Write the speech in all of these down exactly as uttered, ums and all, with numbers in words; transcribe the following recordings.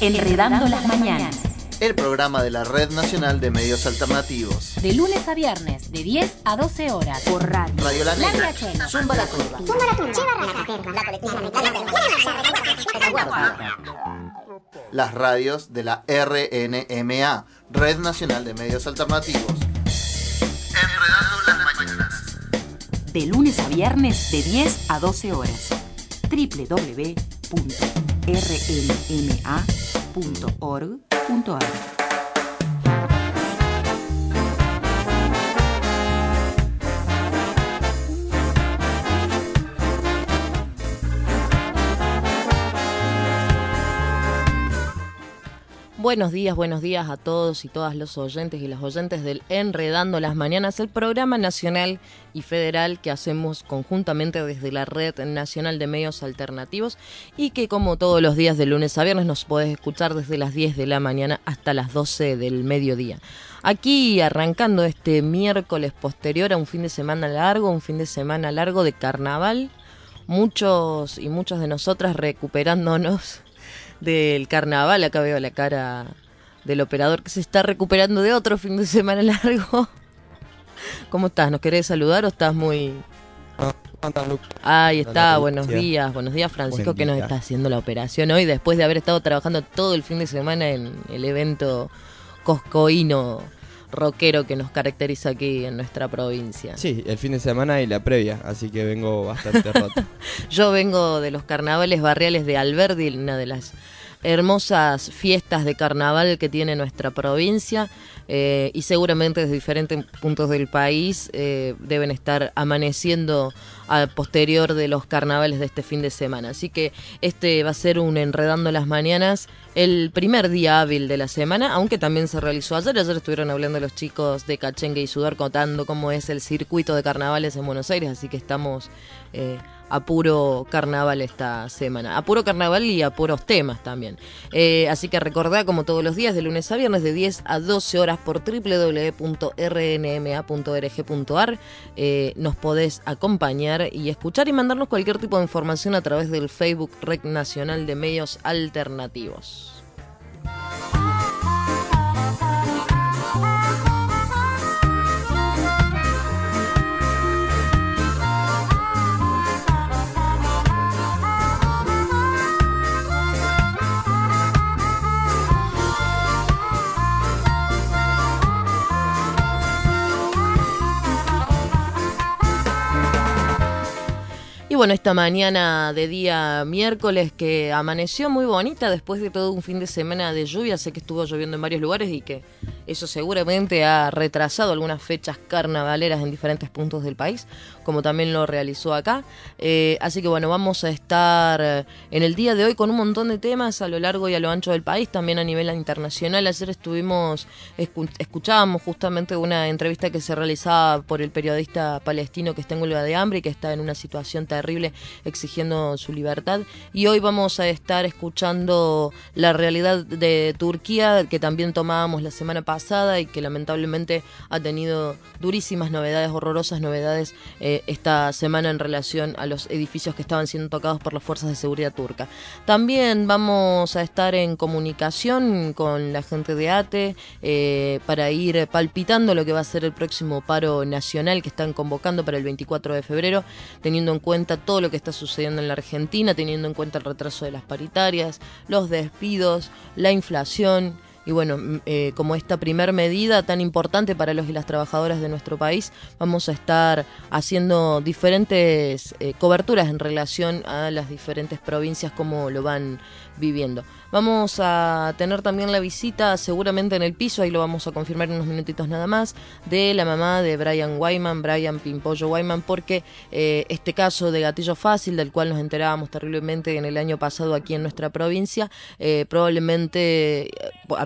Enredando las mañanas. El programa de la Red Nacional de Medios Alternativos. De lunes a viernes, de diez a doce horas. Por radio. Radio La Negra. Zumba la Curva. Zumba la Curva. La colectiva. Las radios de la R N M A, Red Nacional de Medios Alternativos. Enredando las mañanas. De lunes a viernes, de diez a doce horas. doble u doble u doble u punto r n m a punto org punto a r. Buenos días, buenos días a todos y todas los oyentes y las oyentes del Enredando las Mañanas, el programa nacional y federal que hacemos conjuntamente desde la Red Nacional de Medios Alternativos y que como todos los días de lunes a viernes nos podés escuchar desde las diez de la mañana hasta las doce del mediodía. Aquí arrancando este miércoles posterior a un fin de semana largo, un fin de semana largo de carnaval, muchos y muchas de nosotras recuperándonos del carnaval. Acá veo la cara del operador que se está recuperando de otro fin de semana largo. ¿Cómo estás? ¿Nos querés saludar o estás muy...? Ahí está, buenos días, buenos días Francisco, que nos está haciendo la operación hoy después de haber estado trabajando todo el fin de semana en el evento coscoíno rockero que nos caracteriza aquí en nuestra provincia. Sí, el fin de semana y la previa, así que vengo bastante roto. Yo vengo de los carnavales barriales de Alberdi, una de las hermosas fiestas de carnaval que tiene nuestra provincia, eh, y seguramente desde diferentes puntos del país eh, deben estar amaneciendo a posterior de los carnavales de este fin de semana. Así que este va a ser un Enredando las Mañanas, el primer día hábil de la semana, aunque también se realizó ayer. Ayer estuvieron hablando los chicos de Cachengue y Sudor contando cómo es el circuito de carnavales en Buenos Aires, así que estamos eh, a puro carnaval esta semana, a puro carnaval y a puros temas también. Eh, así que recordá, como todos los días, de lunes a viernes, de diez a doce horas por doble u doble u doble u punto r n m a punto org punto a r, eh, nos podés acompañar y escuchar y mandarnos cualquier tipo de información a través del Facebook Red Nacional de Medios Alternativos. Y bueno, esta mañana de día miércoles que amaneció muy bonita después de todo un fin de semana de lluvia. Sé que estuvo lloviendo en varios lugares y que eso seguramente ha retrasado algunas fechas carnavaleras en diferentes puntos del país, como también lo realizó acá. Eh, así que bueno, vamos a estar en el día de hoy con un montón de temas a lo largo y a lo ancho del país, también a nivel internacional. Ayer estuvimos, escu- escuchábamos justamente una entrevista que se realizaba por el periodista palestino que está en huelga de hambre y que está en una situación terrible exigiendo su libertad. Y hoy vamos a estar escuchando la realidad de Turquía, que también tomábamos la semana pasada y que lamentablemente ha tenido durísimas novedades, horrorosas novedades eh, esta semana en relación a los edificios que estaban siendo tocados por las fuerzas de seguridad turca. También vamos a estar en comunicación con la gente de ATE eh, para ir palpitando lo que va a ser el próximo paro nacional que están convocando para el veinticuatro de febrero, teniendo en cuenta todo lo que está sucediendo en la Argentina, teniendo en cuenta el retraso de las paritarias, los despidos, la inflación. Y bueno, eh, como esta primer medida tan importante para los y las trabajadoras de nuestro país, vamos a estar haciendo diferentes eh, coberturas en relación a las diferentes provincias, como lo van viviendo. Vamos a tener también la visita, seguramente en el piso, ahí lo vamos a confirmar en unos minutitos nada más, de la mamá de Brian Wyman, Brian Pimpollo Wyman, porque eh, este caso de gatillo fácil, del cual nos enterábamos terriblemente en el año pasado aquí en nuestra provincia, eh, probablemente, a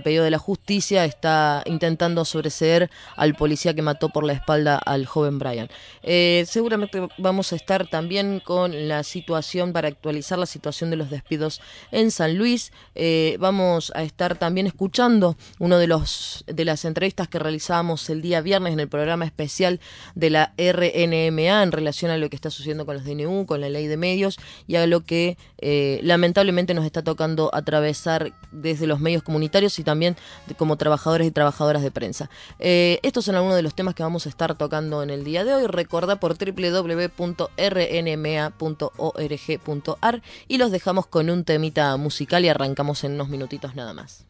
pedido de la justicia, está intentando sobreseer al policía que mató por la espalda al joven Brian. Eh, seguramente vamos a estar también con la situación, para actualizar la situación de los despidos en San Luis. Eh, vamos a estar también escuchando uno de los de las entrevistas que realizábamos el día viernes en el programa especial de la R N M A en relación a lo que está sucediendo con los D N U, con la ley de medios y a lo que eh, lamentablemente nos está tocando atravesar desde los medios comunitarios y también de, como trabajadores y trabajadoras de prensa. Eh, estos son algunos de los temas que vamos a estar tocando en el día de hoy. Recordá por doble u doble u doble u punto r n m a punto org punto a r y los dejamos con un temita musical y arrancamos en unos minutitos nada más.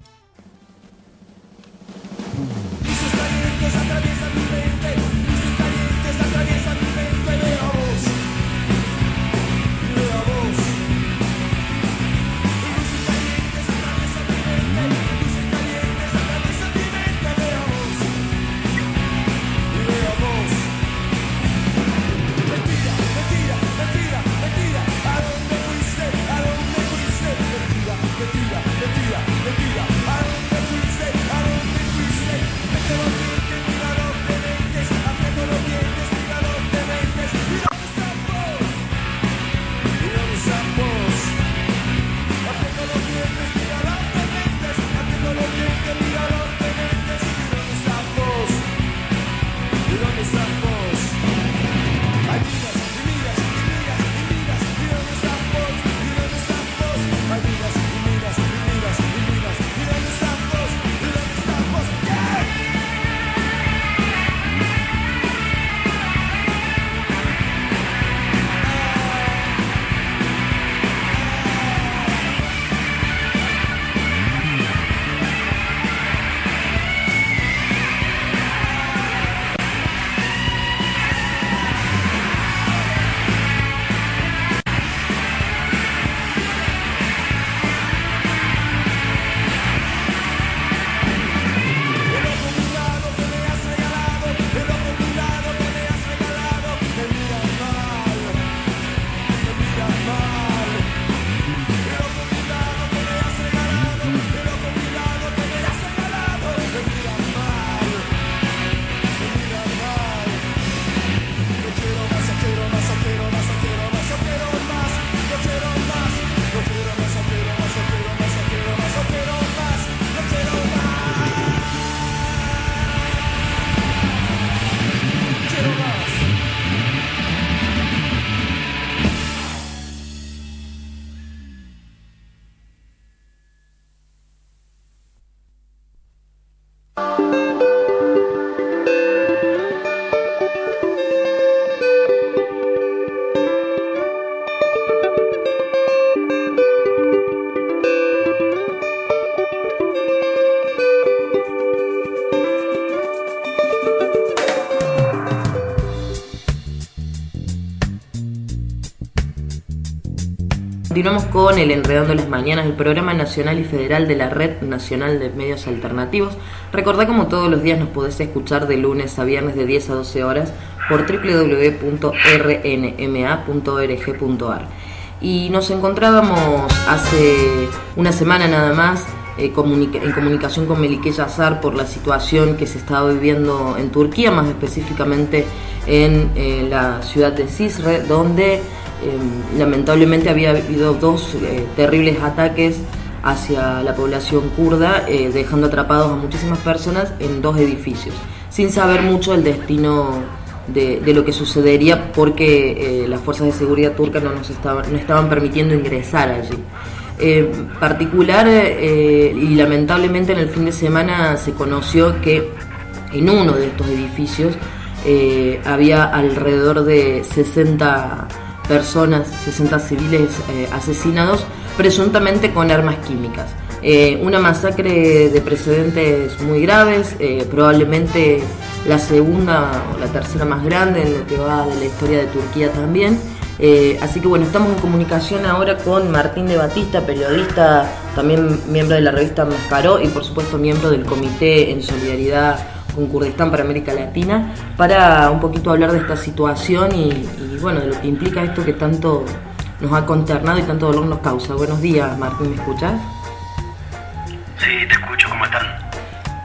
Continuamos con el Enredando las Mañanas, el programa nacional y federal de la Red Nacional de Medios Alternativos. Recordá, como todos los días, nos podés escuchar de lunes a viernes de diez a doce horas por doble u doble u doble u punto r n m a punto org punto a r. Y nos encontrábamos hace una semana nada más eh, comunica- en comunicación con Melike Yazar por la situación que se estaba viviendo en Turquía, más específicamente en eh, la ciudad de Cizre, donde Eh, lamentablemente había habido dos eh, terribles ataques hacia la población kurda, eh, dejando atrapados a muchísimas personas en dos edificios, sin saber mucho el destino de, de lo que sucedería, porque eh, las fuerzas de seguridad turcas no nos estaban, no estaban permitiendo ingresar allí. Eh, particular eh, y lamentablemente en el fin de semana se conoció que en uno de estos edificios eh, había alrededor de sesenta personas, sesenta civiles eh, asesinados, presuntamente con armas químicas. Eh, una masacre de precedentes muy graves, eh, probablemente la segunda o la tercera más grande en lo que va de la historia de Turquía también. Eh, así que bueno, estamos en comunicación ahora con Martín de Batista, periodista, también miembro de la revista Mascaró y por supuesto miembro del Comité en Solidaridad con Kurdistán para América Latina, para un poquito hablar de esta situación y, y bueno, de lo que implica esto que tanto nos ha consternado y tanto dolor nos causa. Buenos días, Martín, ¿me escuchas? Sí, te escucho, ¿cómo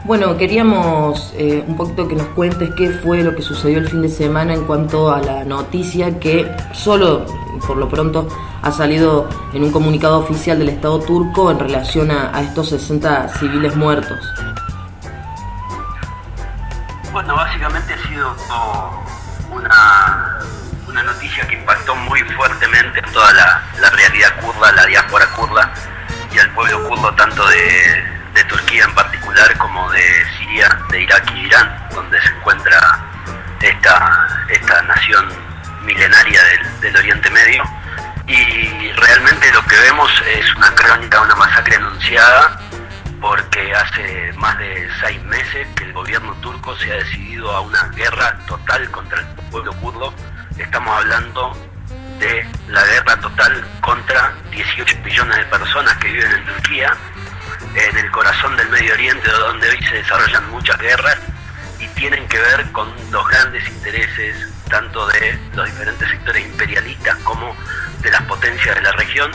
Bueno, queríamos eh, un poquito que nos cuentes qué fue lo que sucedió el fin de semana en cuanto a la noticia que solo, por lo pronto, ha salido en un comunicado oficial del Estado turco en relación a, a estos sesenta civiles muertos. Bueno, básicamente ha sido una, una noticia que impactó muy fuertemente en toda la, la realidad kurda, la diáspora kurda y al pueblo kurdo, tanto de... de Turquía en particular como de Siria, de Irak y Irán, donde se encuentra esta, esta nación milenaria del, del Oriente Medio. Y realmente lo que vemos es una crónica, una masacre anunciada, porque hace más de seis meses que el gobierno turco se ha decidido a una guerra total contra el pueblo kurdo. Estamos hablando de la guerra total contra dieciocho millones de personas que viven en Turquía, en el corazón del Medio Oriente, donde hoy se desarrollan muchas guerras y tienen que ver con los grandes intereses tanto de los diferentes sectores imperialistas como de las potencias de la región.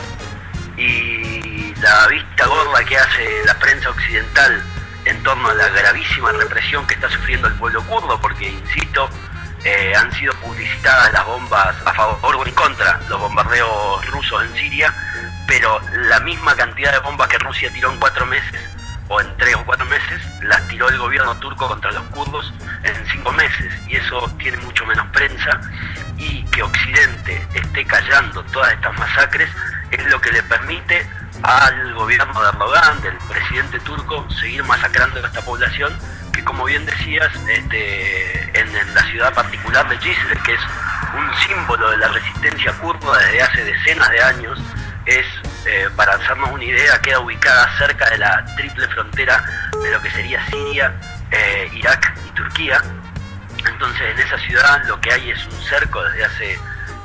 Y la vista gorda que hace la prensa occidental en torno a la gravísima represión que está sufriendo el pueblo kurdo, porque, insisto, eh, han sido publicitadas las bombas a favor o en contra, los bombardeos rusos en Siria, pero la misma cantidad de bombas que Rusia tiró en cuatro meses, o en tres o cuatro meses, las tiró el gobierno turco contra los kurdos en cinco meses, y eso tiene mucho menos prensa, y que Occidente esté callando todas estas masacres es lo que le permite al gobierno de Erdogan, del presidente turco, seguir masacrando a esta población, que, como bien decías, este, en, en la ciudad particular de Cizre, que es un símbolo de la resistencia kurda desde hace decenas de años, es, eh, para hacernos una idea, queda ubicada cerca de la triple frontera de lo que sería Siria, eh, Irak y Turquía. Entonces, en esa ciudad lo que hay es un cerco desde hace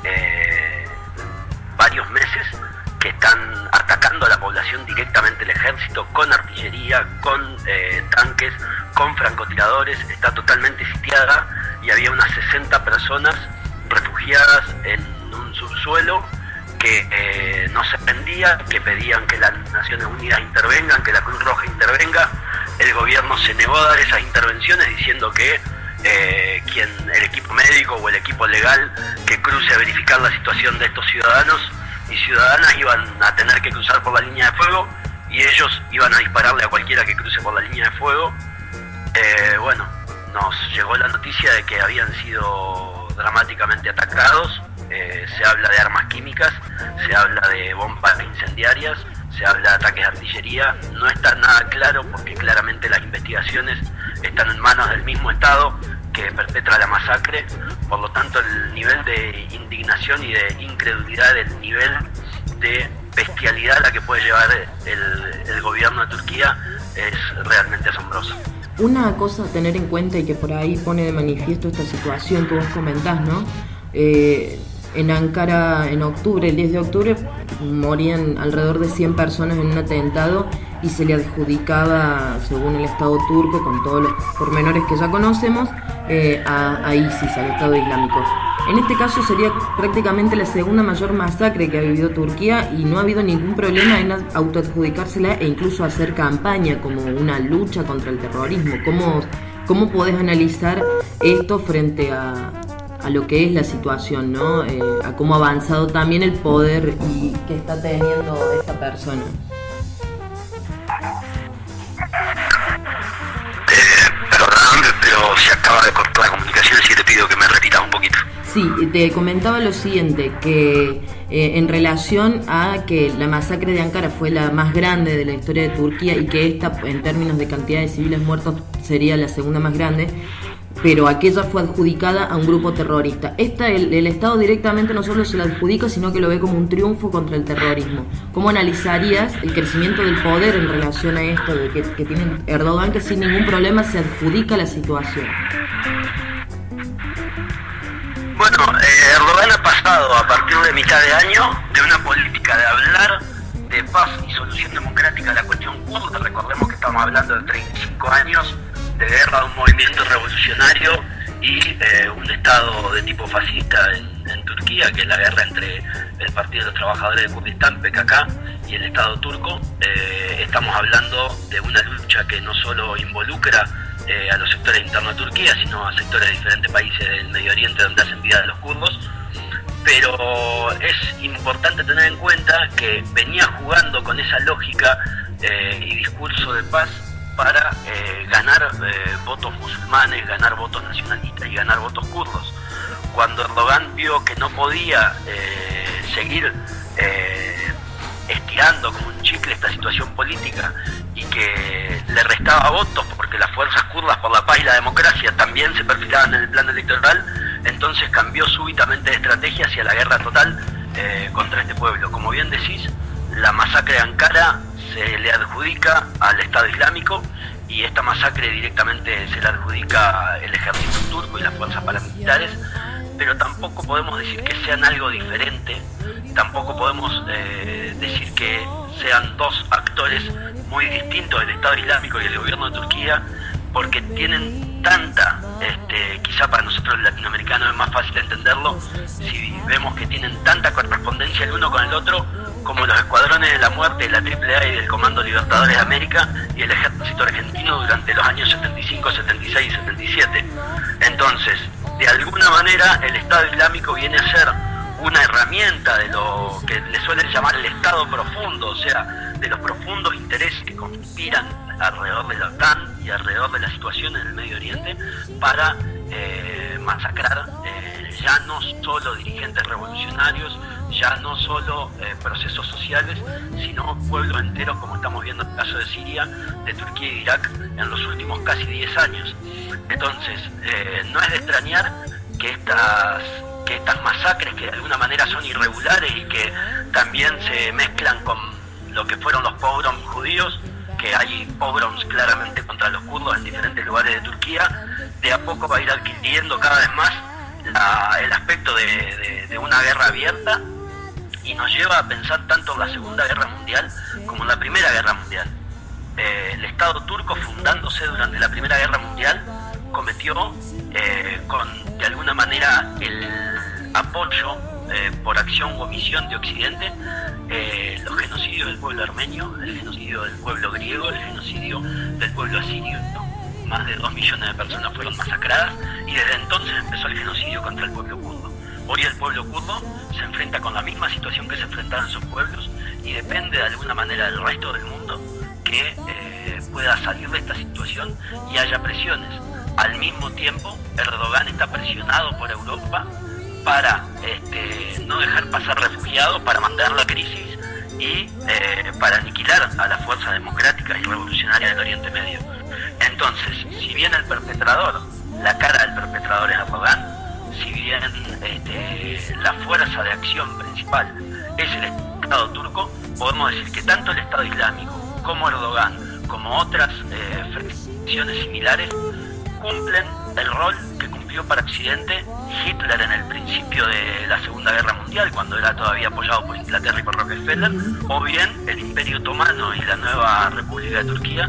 eh, varios meses, que están atacando a la población directamente, el ejército, con artillería, con eh, tanques, con francotiradores. Está totalmente sitiada y había unas sesenta personas refugiadas en un subsuelo que eh, no se rendía, que pedían que las Naciones Unidas intervengan, que la Cruz Roja intervenga. El gobierno se negó a dar esas intervenciones, diciendo que eh, quien el equipo médico o el equipo legal que cruce a verificar la situación de estos ciudadanos y ciudadanas iban a tener que cruzar por la línea de fuego, y ellos iban a dispararle a cualquiera que cruce por la línea de fuego. Eh, bueno, nos llegó la noticia de que habían sido dramáticamente atacados. Eh, se habla de armas químicas, se habla de bombas incendiarias, se habla de ataques de artillería. No está nada claro, porque claramente las investigaciones están en manos del mismo Estado que perpetra la masacre. Por lo tanto, el nivel de indignación y de incredulidad, el nivel de bestialidad a la que puede llevar el, el gobierno de Turquía es realmente asombroso. Una cosa a tener en cuenta, y que por ahí pone de manifiesto esta situación que vos comentás, ¿no? Eh, en Ankara, en octubre, el diez de octubre, morían alrededor de cien personas en un atentado y se le adjudicaba, según el Estado turco, con todos los pormenores que ya conocemos, eh, a, a ISIS, al Estado Islámico. En este caso sería prácticamente la segunda mayor masacre que ha vivido Turquía, y no ha habido ningún problema en autoadjudicársela e incluso hacer campaña como una lucha contra el terrorismo. ¿Cómo, cómo podés analizar esto frente a, a lo que es la situación, ¿no? Eh, a cómo ha avanzado también el poder y que está teniendo esta persona? Pero se acaba de cortar la comunicación, así que te pido que me repitas un poquito. Sí, te comentaba lo siguiente, que eh, en relación a que la masacre de Ankara fue la más grande de la historia de Turquía, y que esta, en términos de cantidad de civiles muertos, sería la segunda más grande, pero aquella fue adjudicada a un grupo terrorista. Esta, el, el Estado directamente no solo se la adjudica, sino que lo ve como un triunfo contra el terrorismo. ¿Cómo analizarías el crecimiento del poder en relación a esto de que, que tiene Erdogan, que sin ningún problema se adjudica la situación? Bueno, eh, Erdogan ha pasado a partir de mitad de año de una política de hablar de paz y solución democrática a la cuestión kurda. Recordemos que estamos hablando de treinta y cinco años de guerra, de un movimiento revolucionario y eh, un Estado de tipo fascista en en, en Turquía, que es la guerra entre el Partido de los Trabajadores de Kurdistán, P K K, y el Estado turco. Eh, estamos hablando de una lucha que no solo involucra eh, a los sectores internos de Turquía, sino a sectores de diferentes países del Medio Oriente donde hacen vida de los kurdos. Pero es importante tener en cuenta que venía jugando con esa lógica eh, y discurso de paz para eh, ganar eh, votos musulmanes, ganar votos nacionalistas y ganar votos kurdos. Cuando Erdogan vio que no podía eh, seguir eh, estirando como un chicle esta situación política y que le restaba votos porque las fuerzas kurdas por la paz y la democracia también se perfilaban en el plan electoral, entonces cambió súbitamente de estrategia hacia la guerra total eh, contra este pueblo. Como bien decís, la masacre de Ankara se le adjudica al Estado Islámico y esta masacre directamente se la adjudica el ejército turco y las fuerzas paramilitares, pero tampoco podemos decir que sean algo diferente, tampoco podemos eh, decir que sean dos actores muy distintos, el Estado Islámico y el gobierno de Turquía, porque tienen tanta, este, quizá para nosotros los latinoamericanos es más fácil entenderlo, si vemos que tienen tanta correspondencia el uno con el otro, como los escuadrones de la muerte de la triple A y del Comando Libertadores de América y el ejército argentino durante los años setenta y cinco, setenta y seis y setenta y siete. Entonces, de alguna manera, el Estado Islámico viene a ser una herramienta de lo que le suelen llamar el Estado profundo, o sea, de los profundos intereses que conspiran alrededor de la OTAN y alrededor de la situación en el Medio Oriente para eh, masacrar eh, ya no solo dirigentes revolucionarios, ya no solo eh, procesos sociales, sino pueblos enteros, como estamos viendo en el caso de Siria, de Turquía y de Irak en los últimos casi diez años. Entonces, eh, no es de extrañar que estas, que estas masacres, que de alguna manera son irregulares y que también se mezclan con lo que fueron los pogroms judíos, que hay pogroms claramente contra los kurdos en diferentes lugares de Turquía, de a poco va a ir adquiriendo cada vez más la, el aspecto de, de, de una guerra abierta, y nos lleva a pensar tanto en la Segunda Guerra Mundial como en la Primera Guerra Mundial. Eh, el Estado turco, fundándose durante la Primera Guerra Mundial, cometió eh, con, de alguna manera, el apoyo eh, por acción u omisión de Occidente, eh, los genocidios del pueblo armenio, el genocidio del pueblo griego, el genocidio del pueblo asirio. Más de dos millones de personas fueron masacradas y desde entonces empezó el genocidio contra el pueblo kurdo. Hoy el pueblo kurdo se enfrenta con la misma situación que se enfrentaban sus pueblos y depende de alguna manera del resto del mundo que eh, pueda salir de esta situación y haya presiones. Al mismo tiempo, Erdogan está presionado por Europa para este, no dejar pasar refugiados, para mantener la crisis y eh, para aniquilar a las fuerzas democráticas y revolucionarias del Oriente Medio. Entonces, si bien el perpetrador, la cara del perpetrador es Erdogan, si bien este, la fuerza de acción principal es el Estado turco, podemos decir que tanto el Estado Islámico como Erdogan, como otras eh, fracciones similares, cumplen el rol que cumplió para Occidente Hitler en el principio de la Segunda Guerra Mundial, cuando era todavía apoyado por Inglaterra y por Rockefeller, o bien el Imperio Otomano y la nueva República de Turquía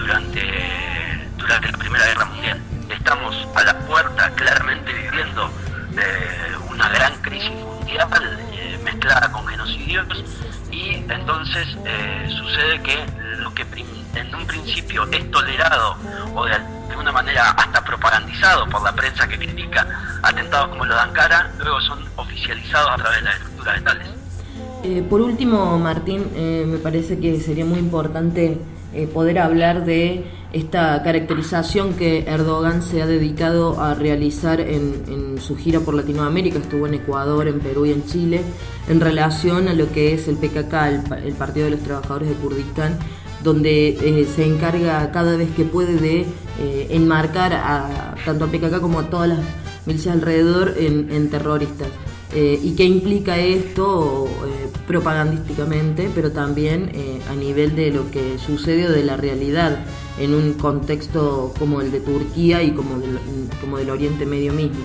durante, durante la Primera Guerra Mundial. Estamos a la puerta, claramente viviendo eh, una gran crisis mundial eh, mezclada con genocidios, y entonces eh, sucede que lo que en un principio es tolerado o de alguna manera hasta propagandizado por la prensa que critica atentados como los de Ankara, luego son oficializados a través de las estructuras estatales. Eh, por último, Martín, eh, me parece que sería muy importante eh, poder hablar de esta caracterización que Erdogan se ha dedicado a realizar en, en su gira por Latinoamérica. Estuvo en Ecuador, en Perú y en Chile, en relación a lo que es el P K K, el, el Partido de los Trabajadores de Kurdistán, donde eh, se encarga cada vez que puede de eh, enmarcar a tanto a P K K como a todas las milicias alrededor en, en terroristas. Eh, ¿Y qué implica esto eh, propagandísticamente, pero también eh, a nivel de lo que sucede o de la realidad en un contexto como el de Turquía y como del, como del Oriente Medio mismo?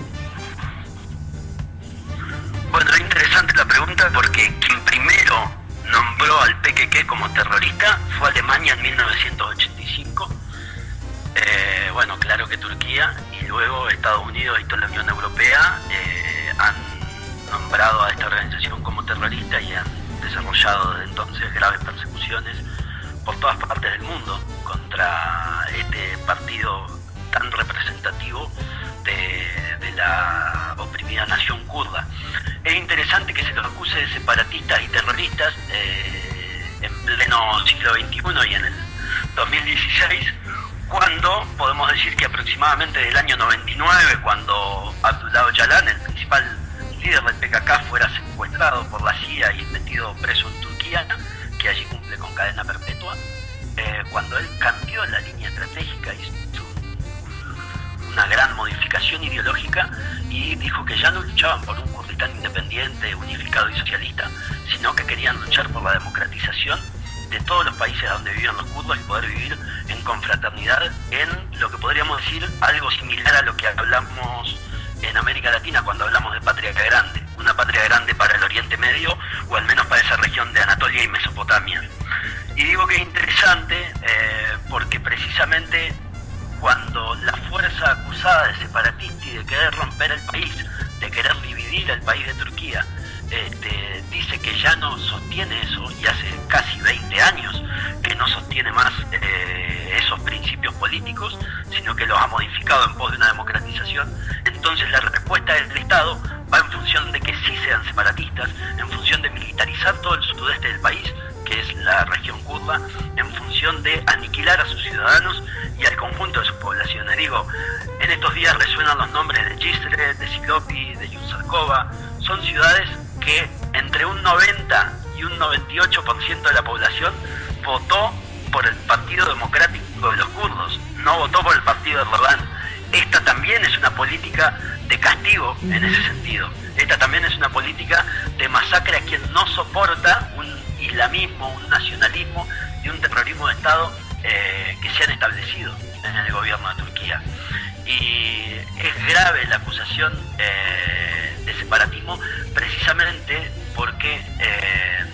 Bueno, es interesante la pregunta porque quien primero nombró al P K K como terrorista fue Alemania en mil novecientos ochenta y cinco. Eh, bueno, claro que Turquía y luego Estados Unidos y toda la Unión Europea eh, han nombrado a esta organización como terrorista y han desarrollado desde entonces graves persecuciones por todas partes del mundo contra este partido tan representativo de, de la oprimida nación kurda. Es interesante que se los acuse de separatistas y terroristas eh, en pleno siglo veintiuno y en el dos mil dieciséis, cuando podemos decir que aproximadamente del año noventa y nueve, cuando Abdullah Öcalan, el principal líder del P K K, fuera secuestrado por la C I A y metido preso en Turquía, que allí cumple con cadena perpetua, eh, cuando él cambió la línea estratégica, hizo una gran modificación ideológica y dijo que ya no luchaban por un Kurdistán independiente, unificado y socialista, sino que querían luchar por la democratización de todos los países donde vivían los kurdos y poder vivir en confraternidad en lo que podríamos decir algo similar a lo que hablamos en América Latina cuando hablamos de patria grande, una patria grande para el Oriente Medio o al menos para esa región de Anatolia y Mesopotamia. Y digo que es interesante eh, porque precisamente cuando la fuerza acusada de separatista y de querer romper el país, de querer dividir el país de Turquía, este, dice que ya no sostiene eso, y hace casi veinte años que no sostiene más eh, esos principios políticos, sino que los ha modificado en pos de una democratización, entonces la respuesta del Estado va en función de que sí sean separatistas, en función de militarizar todo el sudeste del país, que es la región kurda, en función de aniquilar a sus ciudadanos y al conjunto de sus poblaciones. Digo, en estos días resuenan los nombres de Cisre, de Silopi, de Yusarkova. Son ciudades que entre un noventa y un noventa y ocho por ciento de la población votó por el Partido Democrático de los Kurdos, no votó por el partido de Erdogan. Esta también es una política de castigo en ese sentido. Esta también es una política de masacre a quien no soporta un islamismo, un nacionalismo y un terrorismo de Estado eh, que se han establecido en el gobierno de Turquía. Y es grave la acusación eh, de separatismo precisamente porque eh,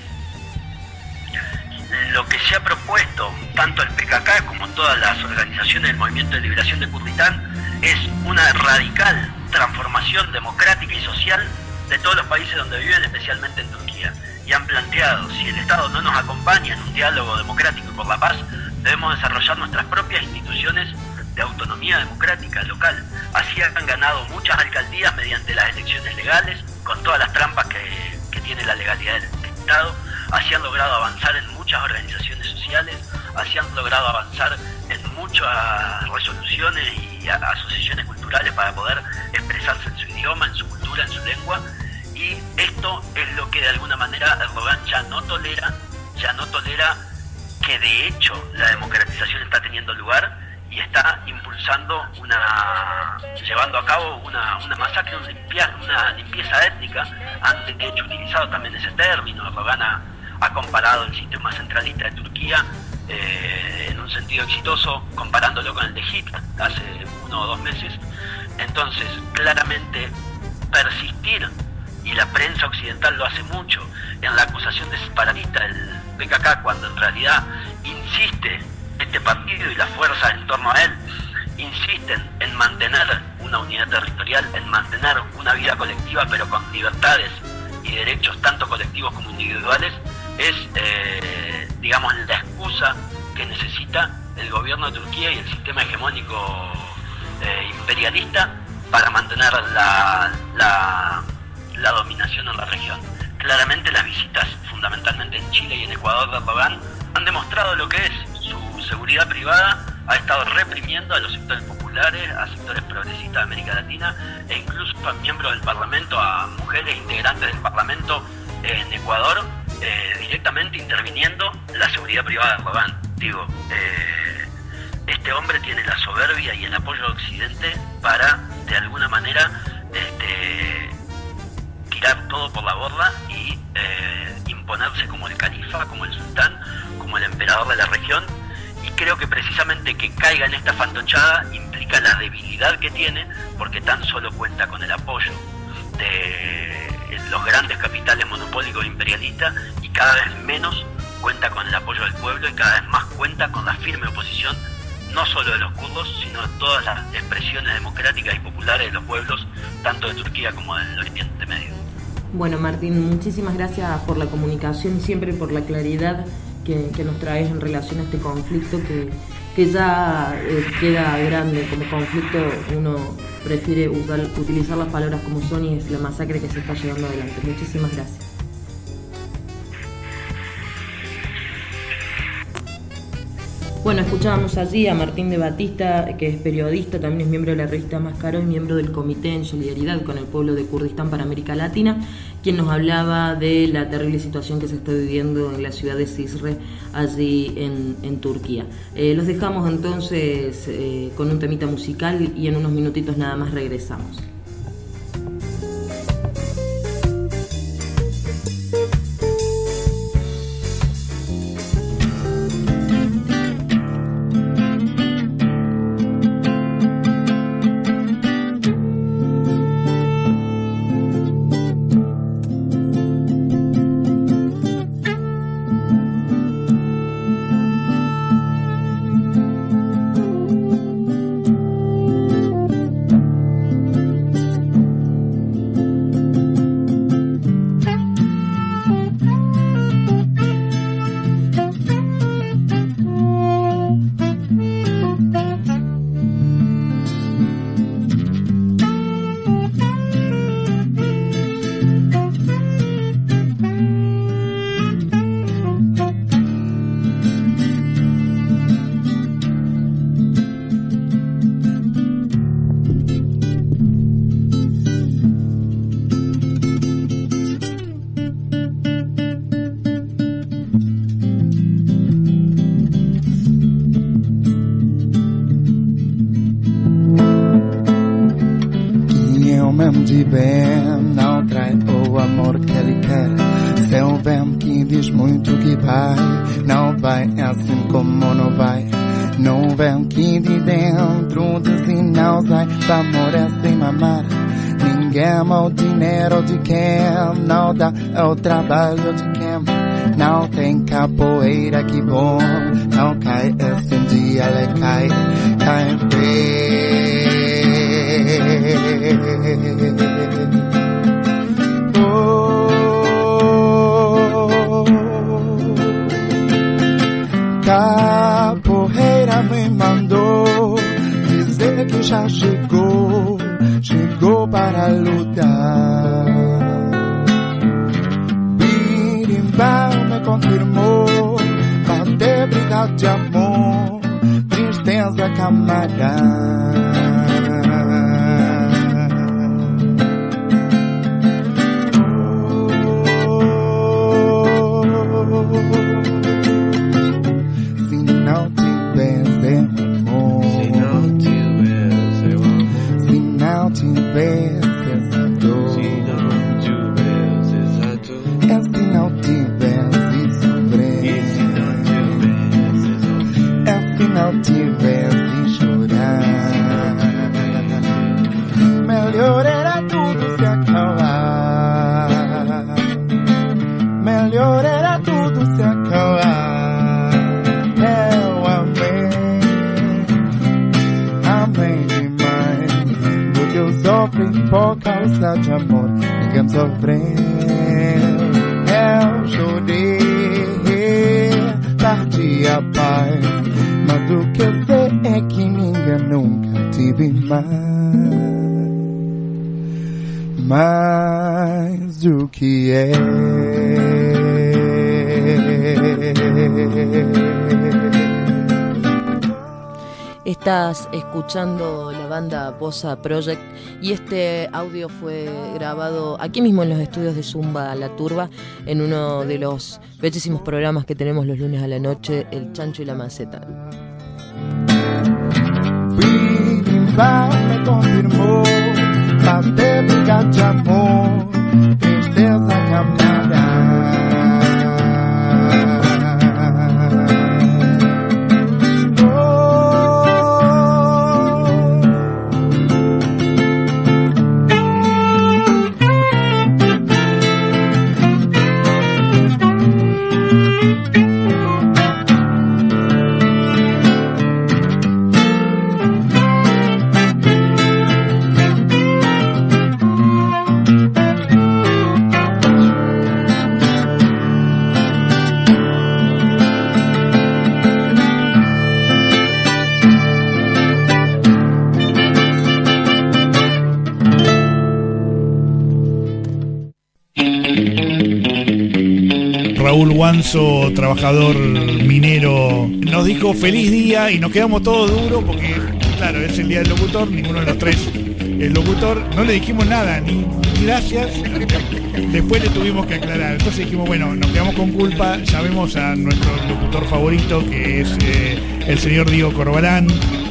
lo que se ha propuesto tanto el P K K como todas las organizaciones del Movimiento de Liberación de Kurdistán es una radical transformación democrática y social de todos los países donde viven, especialmente en Turquía. Y han planteado, si el Estado no nos acompaña en un diálogo democrático y por la paz, debemos desarrollar nuestras propias instituciones de autonomía democrática local. Así han ganado muchas alcaldías mediante las elecciones legales, con todas las trampas que, que tiene la legalidad del Estado. Así han logrado avanzar en muchas organizaciones sociales, así han logrado avanzar en muchas resoluciones y a, asociaciones culturales para poder expresarse en su idioma, en su cultura, en su lengua. Y esto es lo que de alguna manera Erdogan ya no tolera, ya no tolera que de hecho la democratización está teniendo lugar y está impulsando una, llevando a cabo una, una masacre, una limpieza, una limpieza étnica. Han de hecho utilizado también ese término. Erdogan ha, ha comparado el sistema centralista de Turquía eh, en un sentido exitoso, comparándolo con el de Hitler hace uno o dos meses. Entonces, claramente persistir, y la prensa occidental lo hace mucho, en la acusación de separatista del P K K, cuando en realidad insiste este partido y las fuerzas en torno a él, insisten en mantener una unidad territorial, en mantener una vida colectiva, pero con libertades y derechos tanto colectivos como individuales, es, eh, digamos, la excusa que necesita el gobierno de Turquía y el sistema hegemónico eh, imperialista para mantener la, la la dominación en la región. Claramente las visitas, fundamentalmente en Chile y en Ecuador, de Erdogan han demostrado lo que es. Su seguridad privada ha estado reprimiendo a los sectores populares, a sectores progresistas de América Latina e incluso a miembros del Parlamento, a mujeres integrantes del Parlamento en Ecuador, eh, directamente interviniendo la seguridad privada de Erdogan. Digo, eh, este hombre tiene la soberbia y el apoyo de Occidente para, de alguna manera, este tirar todo por la borda y eh, imponerse como el califa, como el sultán, como el emperador de la región. Y creo que precisamente que caiga en esta fantochada implica la debilidad que tiene, porque tan solo cuenta con el apoyo de los grandes capitales monopólicos imperialistas y cada vez menos cuenta con el apoyo del pueblo y cada vez más cuenta con la firme oposición no solo de los kurdos, sino de todas las expresiones democráticas y populares de los pueblos, tanto de Turquía como del Oriente Medio. Bueno, Martín, muchísimas gracias por la comunicación y siempre por la claridad que, que nos traes en relación a este conflicto que, que ya eh, queda grande como conflicto. Uno prefiere usar, utilizar las palabras como son y es la masacre que se está llevando adelante. Muchísimas gracias. Bueno, escuchábamos allí a Martín de Batista, que es periodista, también es miembro de la revista Mascaro y miembro del Comité en Solidaridad con el Pueblo de Kurdistán para América Latina, quien nos hablaba de la terrible situación que se está viviendo en la ciudad de Cizre, allí en, en Turquía. Eh, los dejamos entonces eh, con un temita musical y en unos minutitos nada más regresamos. De bem, não trai o amor que ele quer. Seu bem que diz muito que vai, não vai assim como não vai. Não vem que de dentro de si não sai, o amor é sem mamar. Ninguém ama o dinheiro de quem não dá, é o trabalho de quem não tem capoeira. Que bom, não cai, esse um dia ele cai, cai bem. Oh, capoeira me mandou dizer que já chegou, chegou para lutar. Birimbau me confirmou, bater briga de amor, tristeza camarada. Por causa de amor, ninguém sofreu. Eu chorei, perdi a paz, mas o que eu sei é que ninguém nunca tive mais. Mais do que é. Estás escuchando la banda Bossa Project y este audio fue grabado aquí mismo en los estudios de Zumba La Turba, en uno de los bellísimos programas que tenemos los lunes a la noche, El Chancho y la Maceta. Me confirmó, bater briga de amor, tristeza camarada. Raúl Guanzo, trabajador minero, nos dijo feliz día y nos quedamos todos duros porque, claro, es el día del locutor, ninguno de los tres es locutor, no le dijimos nada, ni, ni gracias, después le tuvimos que aclarar, entonces dijimos, bueno, nos quedamos con culpa, llamemos a nuestro locutor favorito, que es eh, el señor Diego Corbalán.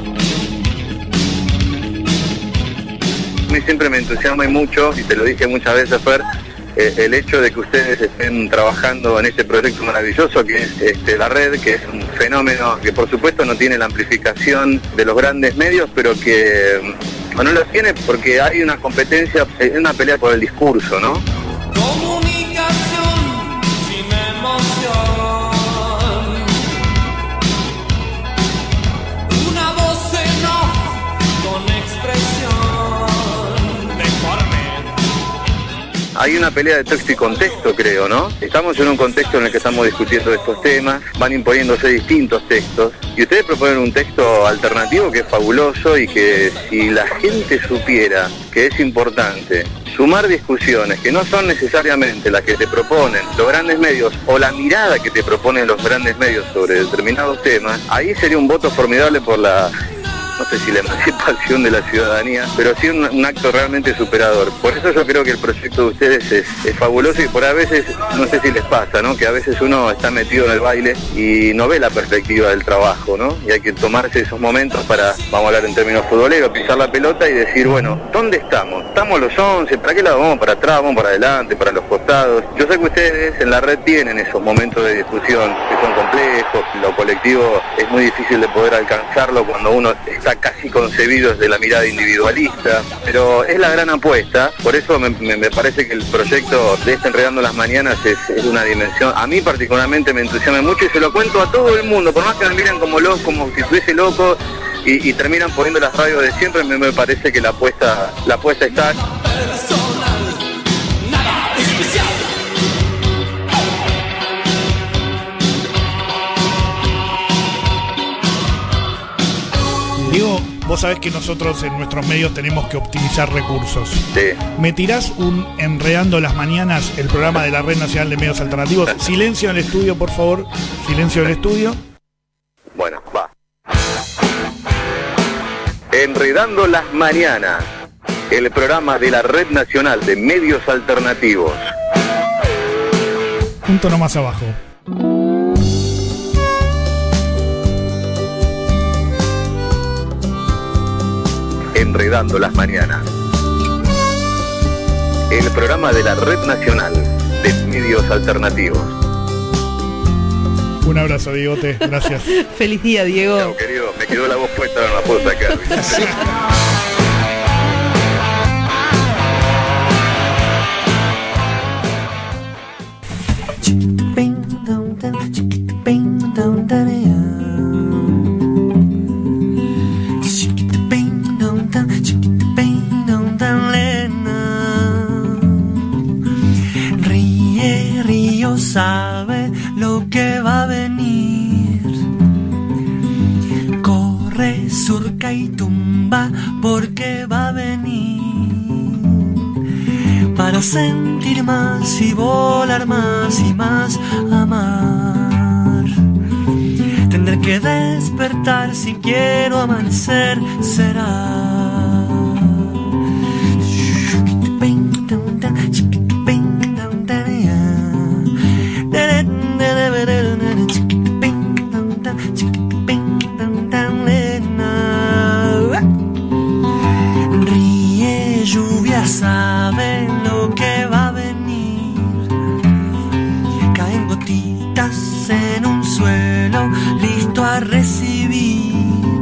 A mí siempre me entusiasma mucho, y te lo dije muchas veces, Fer, eh, el hecho de que ustedes estén trabajando en este proyecto maravilloso que es este, la red, que es un fenómeno que por supuesto no tiene la amplificación de los grandes medios, pero que o no los tiene porque hay una competencia, una pelea por el discurso, ¿no? Comunicación sin emoción, una voz en off con expresión deforme. Hay una pelea de texto y contexto, creo, ¿no? Estamos en un contexto en el que estamos discutiendo estos temas, van imponiéndose distintos textos, y ustedes proponen un texto alternativo que es fabuloso y que si la gente supiera que es importante sumar discusiones que no son necesariamente las que te proponen los grandes medios o la mirada que te proponen los grandes medios sobre determinados temas, ahí sería un voto formidable por la... no sé si la emancipación de la ciudadanía, pero sí un, un acto realmente superador. Por eso yo creo que el proyecto de ustedes es, es fabuloso y por a veces, no sé si les pasa, ¿no? Que a veces uno está metido en el baile y no ve la perspectiva del trabajo, ¿no? Y hay que tomarse esos momentos para, vamos a hablar en términos futboleros, pisar la pelota y decir, bueno, ¿dónde estamos? ¿Estamos los once? ¿Para qué lado vamos? ¿Para atrás? ¿Vamos para adelante? ¿Para los costados? Yo sé que ustedes en la red tienen esos momentos de discusión que son complejos, lo colectivo es muy difícil de poder alcanzarlo cuando uno está casi concebido desde la mirada individualista, pero es la gran apuesta, por eso me, me, me parece que el proyecto de este Enredando las Mañanas es, es una dimensión, a mí particularmente me entusiasma mucho y se lo cuento a todo el mundo, por más que me miren como loco, como si estuviese loco y, y terminan poniendo las radios de siempre, me, me parece que la apuesta, la apuesta está... Diego, vos sabés que nosotros en nuestros medios tenemos que optimizar recursos. Sí. ¿Me tirás un Enredando las Mañanas, el programa de la Red Nacional de Medios Alternativos? Silencio en el estudio, por favor. Silencio en el estudio. Bueno, va. Enredando las Mañanas, el programa de la Red Nacional de Medios Alternativos. Un tono más abajo. Enredando las Mañanas, el programa de la Red Nacional de Medios Alternativos. Un abrazo, Diegote, gracias. Feliz día, Diego. Chao, querido, me quedó la voz puesta, no la puedo sacar. Ríe, río, sabe lo que va a venir. Corre, surca y tumba porque va a venir. Para sentir más y volar más y más amar. Tendré que despertar si quiero amanecer, será. Ríe, lluvia, sabe lo que va a venir. Caen gotitas en un suelo listo a recibir.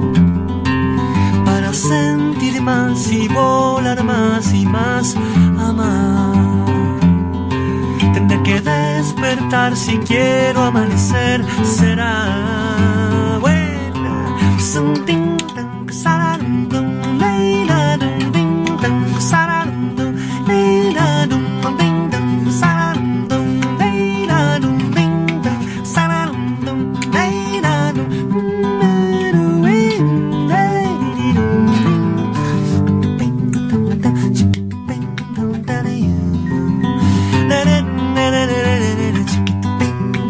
Para sentir más y volar más y más amar. Tendré que despertar si quiero amanecer, será buena. Something tan sarandum, leila dum ding tan sarandum, leila dum ding tan sarandum, leila dum ding tan sarandum, leila dum.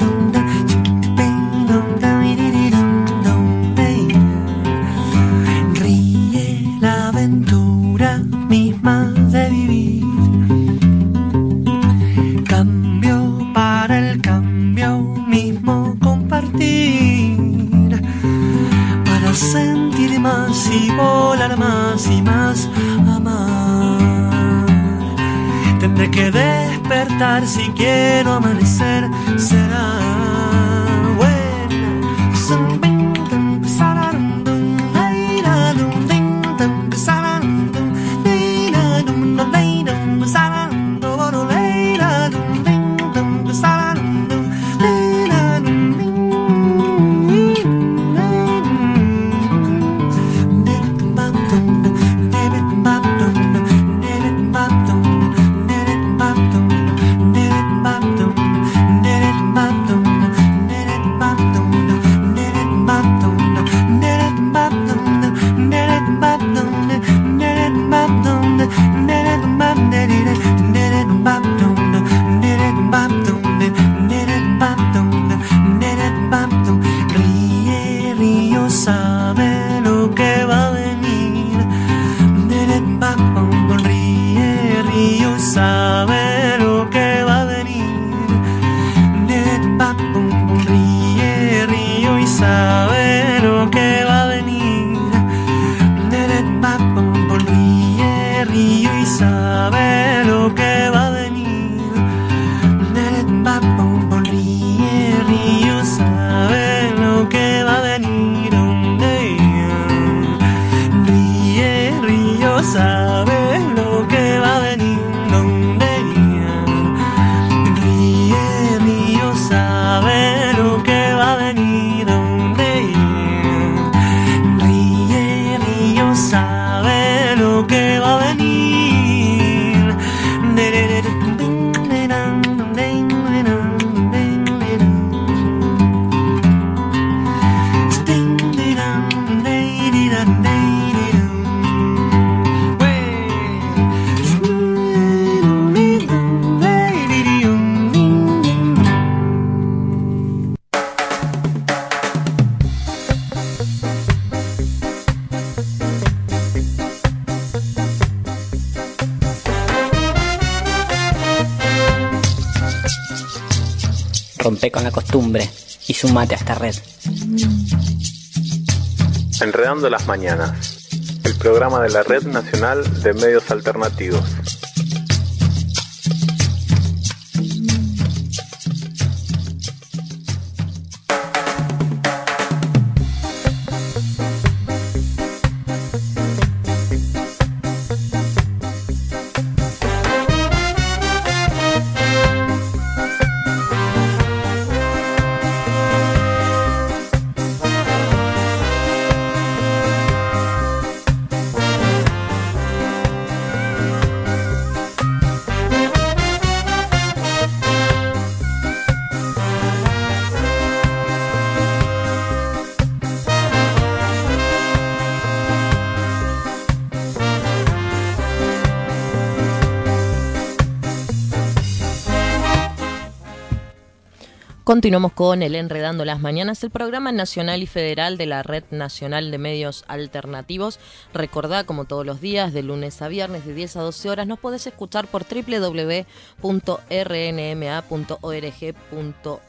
y volar más y más, amar. Tendré que despertar si quiero amanecer, será bueno. Ríe, río, sabe lo que va a venir. Ríe, río, sabe lo que va a venir. Ríe, río y sabe lo que va a venir. Ríe, río y sabe lo que va a venir. Ríe, río, sabe lo que va a venir. Ríe, río, sabe lo que va a venir. Ríe, río, sabe lo que va a venir. Ríe, río, sabe lo que va a venir. Rompe con la costumbre y sumate a esta red. Enredando las mañanas, el programa de la Red Nacional de Medios Alternativos. Continuamos con el Enredando las Mañanas, el programa nacional y federal de la Red Nacional de Medios Alternativos. Recordá, como todos los días, de lunes a viernes, de diez a doce horas, nos podés escuchar por doble u doble u doble u punto r n m a punto org punto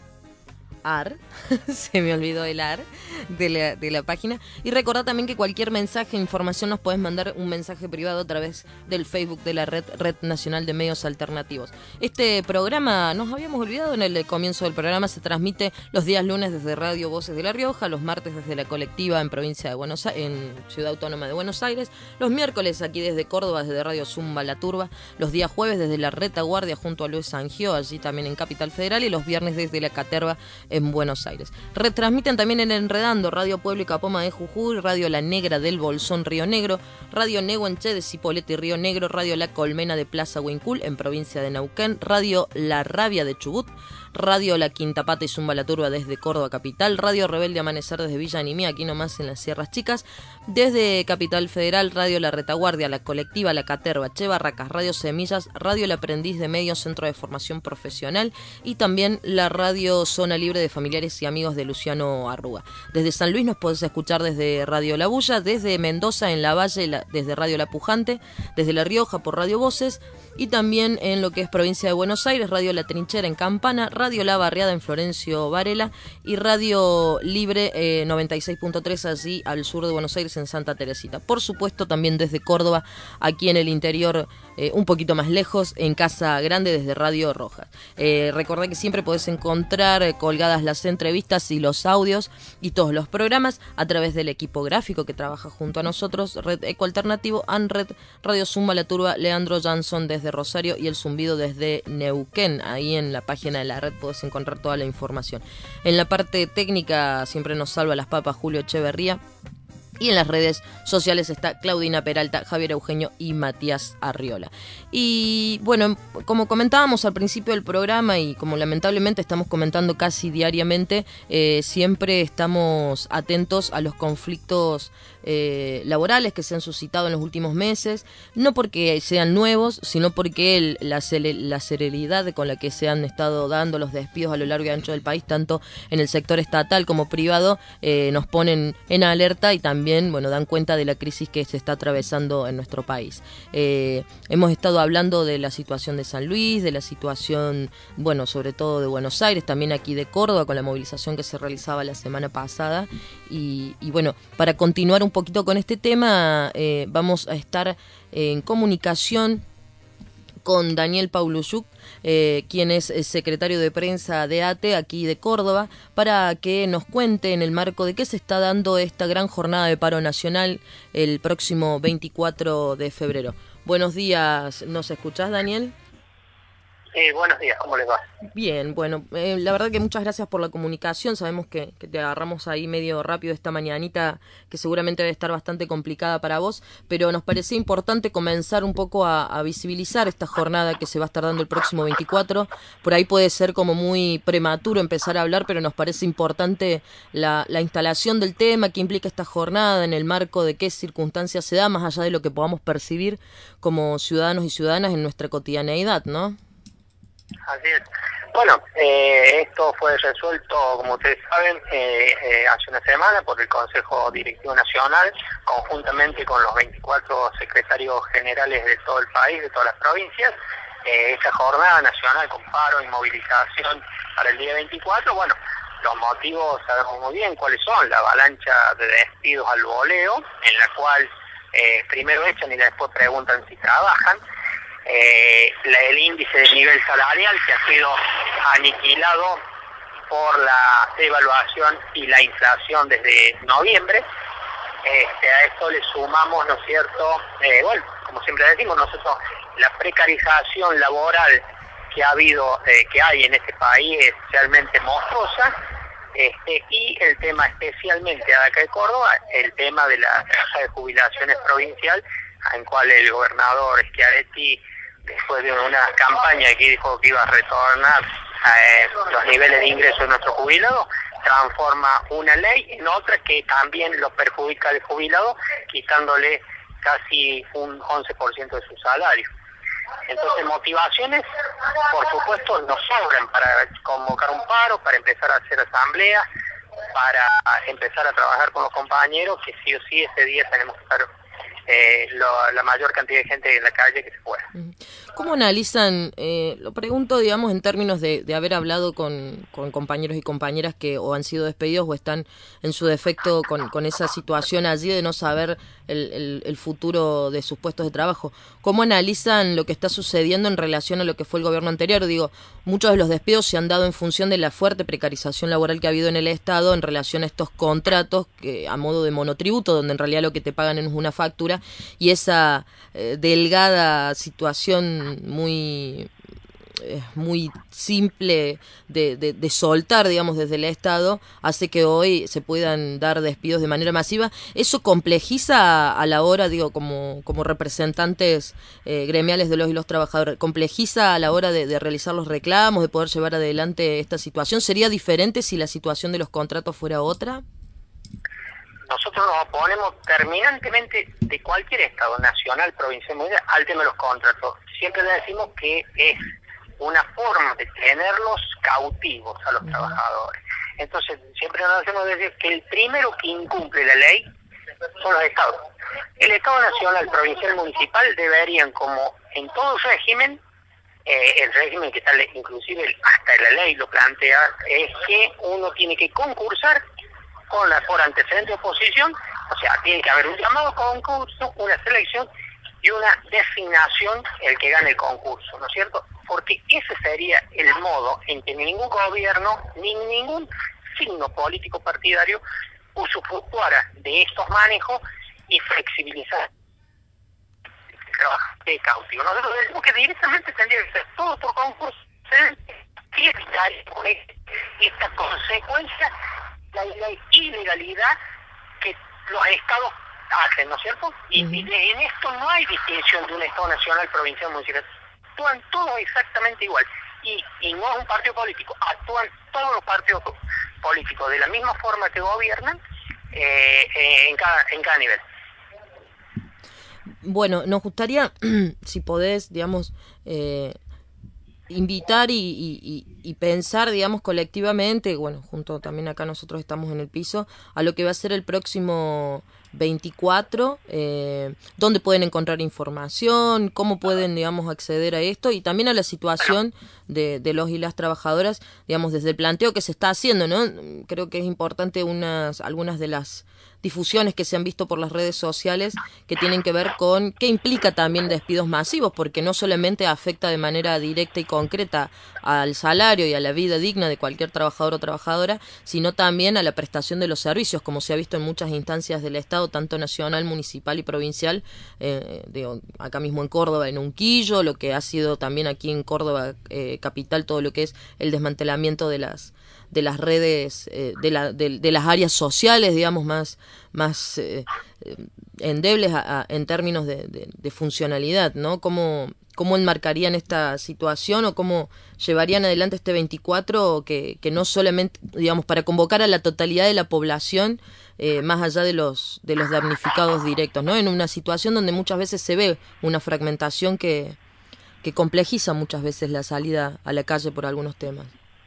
a r. Se me olvidó el A R de la, de la página. Y recordá también que cualquier mensaje, información, nos podés mandar un mensaje privado a través del Facebook de la Red, Red Nacional de Medios Alternativos. Este programa, nos habíamos olvidado en el comienzo del programa, se transmite los días lunes desde Radio Voces de La Rioja, los martes desde la colectiva en provincia de Buenos Aires, en Ciudad Autónoma de Buenos Aires, los miércoles aquí desde Córdoba, desde Radio Zumba La Turba, los días jueves desde la Retaguardia junto a Luis Sangio, allí también en Capital Federal, y los viernes desde la Caterva en Buenos Aires. Retransmiten también en Enredando, Radio Pueblo y Capoma de Jujuy, Radio La Negra del Bolsón Río Negro, Radio Nehuenche de Cipolletti Río Negro, Radio La Colmena de Plaza Huincul en provincia de Neuquén, Radio La Rabia de Chubut, Radio La Quinta Pata y Zumba La Turba desde Córdoba Capital, Radio Rebelde Amanecer desde Villa Animí, aquí nomás en las Sierras Chicas, desde Capital Federal, Radio La Retaguardia, La Colectiva, La Caterva, Che Barracas, Radio Semillas, Radio El Aprendiz de Medios, Centro de Formación Profesional, y también la Radio Zona Libre de Familiares y Amigos de Luciano Arruga. Desde San Luis nos podés escuchar desde Radio La Bulla, desde Mendoza en La Valle, la, desde Radio La Pujante, desde La Rioja por Radio Voces, y también en lo que es provincia de Buenos Aires, Radio La Trinchera en Campana, Radio Radio La Barriada en Florencio Varela y Radio Libre eh, noventa y seis punto tres allí al sur de Buenos Aires en Santa Teresita. Por supuesto también desde Córdoba, aquí en el interior eh, un poquito más lejos, en Casa Grande desde Radio Rojas. Eh, recordá que siempre podés encontrar eh, colgadas las entrevistas y los audios y todos los programas a través del equipo gráfico que trabaja junto a nosotros, Red Eco Alternativo, ANRED, Radio Zumba La Turba, Leandro Jansson desde Rosario y El Zumbido desde Neuquén. Ahí en la página de la red podés encontrar toda la información. En la parte técnica siempre nos salva las papas Julio Echeverría. Y en las redes sociales está Claudina Peralta, Javier Eugenio y Matías Arriola. Y bueno, como comentábamos al principio del programa y como lamentablemente estamos comentando casi diariamente, eh, siempre estamos atentos a los conflictos eh, laborales que se han suscitado en los últimos meses, no porque sean nuevos, sino porque el, la, la celeridad con la que se han estado dando los despidos a lo largo y ancho del país, tanto en el sector estatal como privado, eh, nos ponen en alerta y también bueno, dan cuenta de la crisis que se está atravesando en nuestro país. Eh, hemos estado hablando de la situación de San Luis, de la situación, bueno, sobre todo de Buenos Aires, también aquí de Córdoba, con la movilización que se realizaba la semana pasada. Y, y bueno, para continuar un poquito con este tema, eh, vamos a estar en comunicación con Daniel Pauluchuk, eh, quien es secretario de prensa de A T E aquí de Córdoba, para que nos cuente en el marco de qué se está dando esta gran jornada de paro nacional el próximo veinticuatro de febrero. Buenos días, ¿nos escuchás, Daniel? Sí, buenos días, ¿cómo les va? Bien, bueno, eh, la verdad que muchas gracias por la comunicación. Sabemos que, que te agarramos ahí medio rápido esta mañanita, que seguramente debe estar bastante complicada para vos, pero nos parecía importante comenzar un poco a, a visibilizar esta jornada que se va a estar dando el próximo veinticuatro. Por ahí puede ser como muy prematuro empezar a hablar, pero nos parece importante la, la instalación del tema, qué implica esta jornada, en el marco de qué circunstancias se da, más allá de lo que podamos percibir como ciudadanos y ciudadanas en nuestra cotidianeidad, ¿no? Así es. Bueno, eh, esto fue resuelto, como ustedes saben, eh, eh, hace una semana por el Consejo Directivo Nacional, conjuntamente con los veinticuatro secretarios generales de todo el país, de todas las provincias. Eh, esta jornada nacional con paro y movilización para el día veinticuatro, bueno, los motivos sabemos muy bien cuáles son: la avalancha de despidos al voleo, en la cual eh, primero echan y después preguntan si trabajan. Eh, la, el índice de nivel salarial que ha sido aniquilado por la devaluación y la inflación desde noviembre. Este, a esto le sumamos, ¿no es cierto?, eh, bueno, como siempre decimos nosotros, la precarización laboral que ha habido, eh, que hay en este país es realmente monstruosa, este, y el tema especialmente de acá de Córdoba, el tema de la tasa de jubilaciones provincial, en cual el gobernador Schiaretti, después de una campaña que dijo que iba a retornar eh, los niveles de ingreso de nuestros jubilados, transforma una ley en otra que también los perjudica al jubilado, quitándole casi un once por ciento de su salario. Entonces, motivaciones, por supuesto, nos sobran para convocar un paro, para empezar a hacer asamblea, para empezar a trabajar con los compañeros, que sí o sí ese día tenemos que estar Eh, lo, la mayor cantidad de gente en la calle que se pueda. ¿Cómo analizan, eh, lo pregunto, digamos, en términos de, de haber hablado con, con compañeros y compañeras que o han sido despedidos o están en su defecto con, con esa situación allí de no saber el, el, el futuro de sus puestos de trabajo? ¿Cómo analizan lo que está sucediendo en relación a lo que fue el gobierno anterior? Digo, muchos de los despidos se han dado en función de la fuerte precarización laboral que ha habido en el Estado en relación a estos contratos que a modo de monotributo, donde en realidad lo que te pagan es una factura, y esa eh, delgada situación muy eh, muy simple de, de, de soltar, digamos, desde el Estado, hace que hoy se puedan dar despidos de manera masiva. ¿Eso complejiza a la hora, digo, como, como representantes eh, gremiales de los y los trabajadores, complejiza a la hora de, de realizar los reclamos, de poder llevar adelante esta situación? ¿Sería diferente si la situación de los contratos fuera otra? Nosotros nos oponemos terminantemente de cualquier Estado, nacional, provincial, mundial, al tema de los contratos. Siempre le decimos que es una forma de tenerlos cautivos a los uh-huh. trabajadores. Entonces, siempre nos hacemos decir que el primero que incumple la ley son los Estados. El Estado nacional, provincial, municipal deberían, como en todo régimen, eh, el régimen que está, inclusive hasta la ley lo plantea, es que uno tiene que concursar con la, por antecedente de oposición, o sea, tiene que haber un llamado concurso, una selección y una designación el que gane el concurso, ¿no es cierto? Porque ese sería el modo en que ningún gobierno, ni ningún signo político partidario usufructuara de estos manejos y flexibilizar el trabajo de cautivo. Nosotros decimos que directamente tendría que ser todo por concurso y evitar esta consecuencia, la, la ilegalidad que los estados hacen, ¿no es cierto? Y, uh-huh. y de, en esto no hay distinción de un estado nacional, provincial, municipal. Actúan todos exactamente igual. Y, y no es un partido político, actúan todos los partidos políticos de la misma forma que gobiernan eh, eh, en, cada, en cada nivel. Bueno, nos gustaría, si podés, digamos, eh, invitar y, y, y pensar, digamos, colectivamente, bueno, junto también acá nosotros estamos en el piso, a lo que va a ser el próximo veinticuatro, eh, dónde pueden encontrar información, cómo pueden, digamos, acceder a esto y también a la situación de, de los y las trabajadoras, digamos, desde el planteo que se está haciendo, ¿no? Creo que es importante unas algunas de las difusiones que se han visto por las redes sociales que tienen que ver con qué implica también despidos masivos, porque no solamente afecta de manera directa y concreta al salario y a la vida digna de cualquier trabajador o trabajadora, sino también a la prestación de los servicios, como se ha visto en muchas instancias del Estado, tanto nacional, municipal y provincial, eh, de, acá mismo en Córdoba, en Unquillo, lo que ha sido también aquí en Córdoba eh, capital, todo lo que es el desmantelamiento de las de las redes, eh, de, la, de, de las áreas sociales, digamos, más, más eh, endebles a, a, en términos de, de, de funcionalidad, ¿no? ¿Cómo, cómo enmarcarían esta situación o cómo llevarían adelante este veinticuatro que, que no solamente, digamos, para convocar a la totalidad de la población, eh, más allá de los, de los damnificados directos, ¿no? En una situación donde muchas veces se ve una fragmentación que, que complejiza muchas veces la salida a la calle por algunos temas.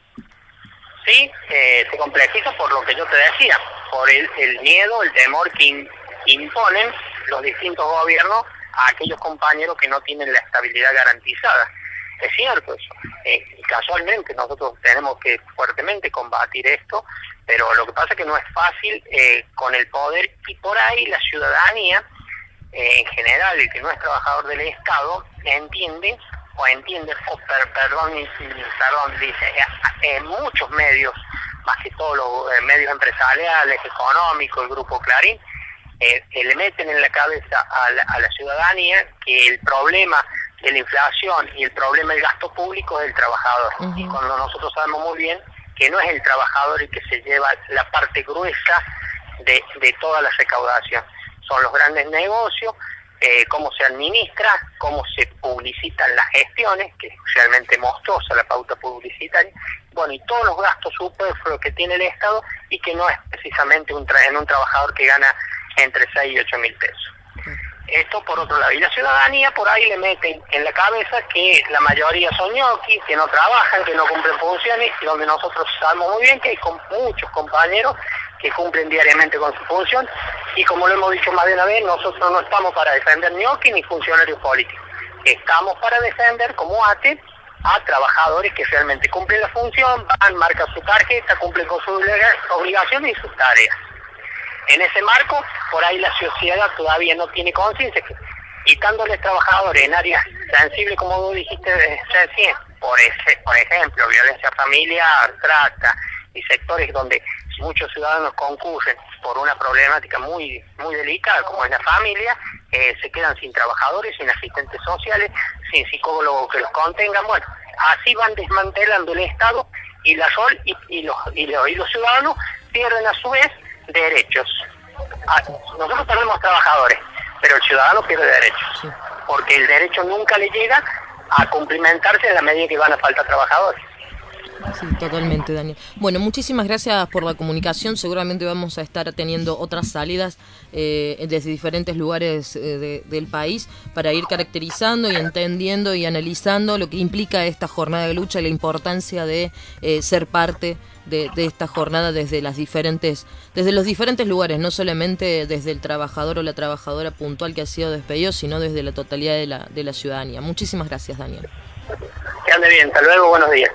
Sí, eh, se complejiza por lo que yo te decía, por el, el miedo, el temor que in, imponen los distintos gobiernos a aquellos compañeros que no tienen la estabilidad garantizada. Es cierto eso, eh, y casualmente nosotros tenemos que fuertemente combatir esto, pero lo que pasa es que no es fácil eh, con el poder, y por ahí la ciudadanía, eh, en general, el que no es trabajador del Estado, entiende o entiende, o per, perdón, perdón, dice, eh, en muchos medios, más que todos los eh, medios empresariales, económicos, el Grupo Clarín, eh, eh, le meten en la cabeza a la, a la ciudadanía que el problema de la inflación y el problema del gasto público es el trabajador. Uh-huh. Y cuando nosotros sabemos muy bien que no es el trabajador el que se lleva la parte gruesa de, de toda la recaudación, son los grandes negocios, Eh, cómo se administra, cómo se publicitan las gestiones, que es realmente monstruosa la pauta publicitaria, bueno, y todos los gastos superfluos que tiene el Estado y que no es precisamente un tra- en un trabajador que gana entre seis y ocho mil pesos. Esto por otro lado. Y la ciudadanía por ahí le meten en la cabeza que la mayoría son ñoquis, que no trabajan, que no cumplen funciones, y donde nosotros sabemos muy bien que hay con muchos compañeros que cumplen diariamente con su función, y como lo hemos dicho más de una vez, nosotros no estamos para defender ñoquis ni funcionarios políticos, estamos para defender como A T E a trabajadores que realmente cumplen la función, van, marcan su tarjeta, cumplen con sus obligaciones y sus tareas. En ese marco, por ahí la sociedad todavía no tiene conciencia, que quitándoles trabajadores en áreas sensibles, como tú dijiste recién, por, ese, por ejemplo, violencia familiar, trata, y sectores donde muchos ciudadanos concurren por una problemática muy muy delicada como es la familia, eh, se quedan sin trabajadores, sin asistentes sociales, sin psicólogos que los contengan. Bueno, así van desmantelando el Estado y la sol y, y, los, y, los, y los ciudadanos pierden a su vez derechos. Ah, nosotros tenemos trabajadores, pero el ciudadano pierde derechos, porque el derecho nunca le llega a cumplimentarse en la medida que van a falta trabajadores. Sí, totalmente, Daniel. Bueno, muchísimas gracias por la comunicación. Seguramente vamos a estar teniendo otras salidas eh, desde diferentes lugares eh, de, del país para ir caracterizando y entendiendo y analizando lo que implica esta jornada de lucha y la importancia de eh, ser parte de, de esta jornada desde las diferentes, desde los diferentes lugares, no solamente desde el trabajador o la trabajadora puntual que ha sido despedido, sino desde la totalidad de la, de la ciudadanía. Muchísimas gracias, Daniel. Que ande bien, hasta luego, buenos días.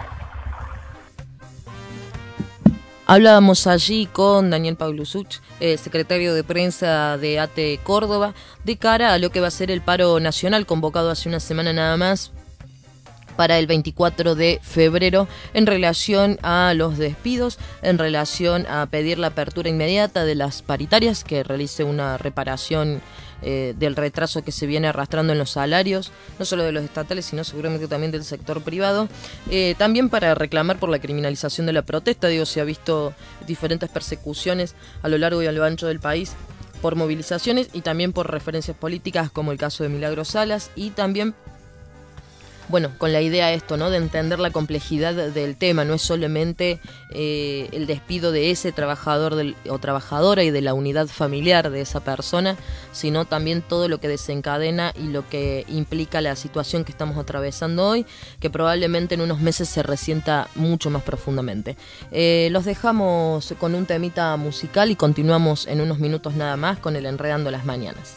Hablábamos allí con Daniel Pawlusuch, eh, secretario de prensa de A T E Córdoba, de cara a lo que va a ser el paro nacional convocado hace una semana nada más para el veinticuatro de febrero en relación a los despidos, en relación a pedir la apertura inmediata de las paritarias, que realice una reparación eh, del retraso que se viene arrastrando en los salarios, no solo de los estatales, sino seguramente también del sector privado. Eh, también para reclamar por la criminalización de la protesta. Digo, se ha visto diferentes persecuciones a lo largo y a lo ancho del país por movilizaciones y también por referencias políticas, como el caso de Milagros Salas, y también, bueno, con la idea esto, ¿no?, de entender la complejidad del tema. No es solamente eh, el despido de ese trabajador del, o trabajadora y de la unidad familiar de esa persona, sino también todo lo que desencadena y lo que implica la situación que estamos atravesando hoy, que probablemente en unos meses se resienta mucho más profundamente. Eh, los dejamos con un temita musical y continuamos en unos minutos nada más con el Enredando las Mañanas.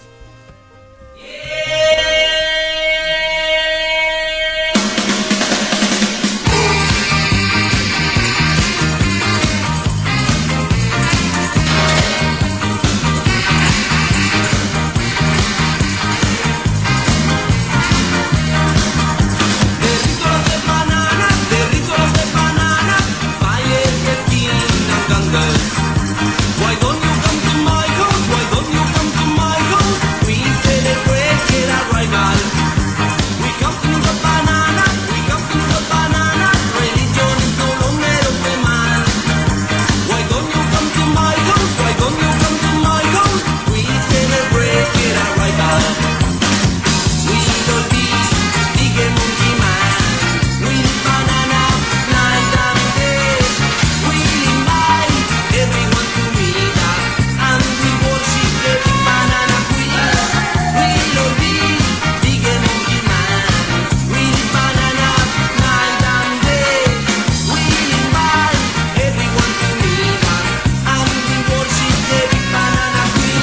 Why don't you come to my house? Why don't you come to my house? We celebrate get a rival. We come to the banana, we come to the banana. Religion is no longer of the man. Why don't you come to my house? Why don't you come to my house? We celebrate get a rival. We don't be big and monkey man. We eat banana night and day. We invite everyone to meet us, and we worship the big banana queen. We don't be big and monkey man. We eat banana night and day. We invite everyone to meet us, and we worship the big banana queen.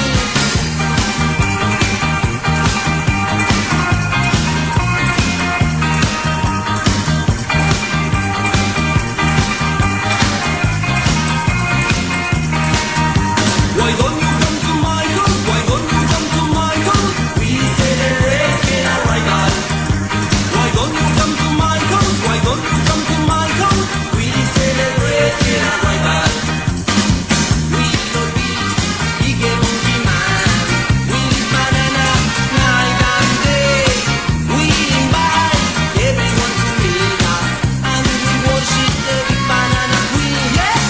Why don't you come to my house? Why don't you come to my house? We celebrate get a rival. Why don't you come to my house? Why don't you come to my house? We celebrate get a rival. We don't be big and monkey man. We eat banana night and day. We invite everyone to meet us, and we worship the big banana queen. Yeah.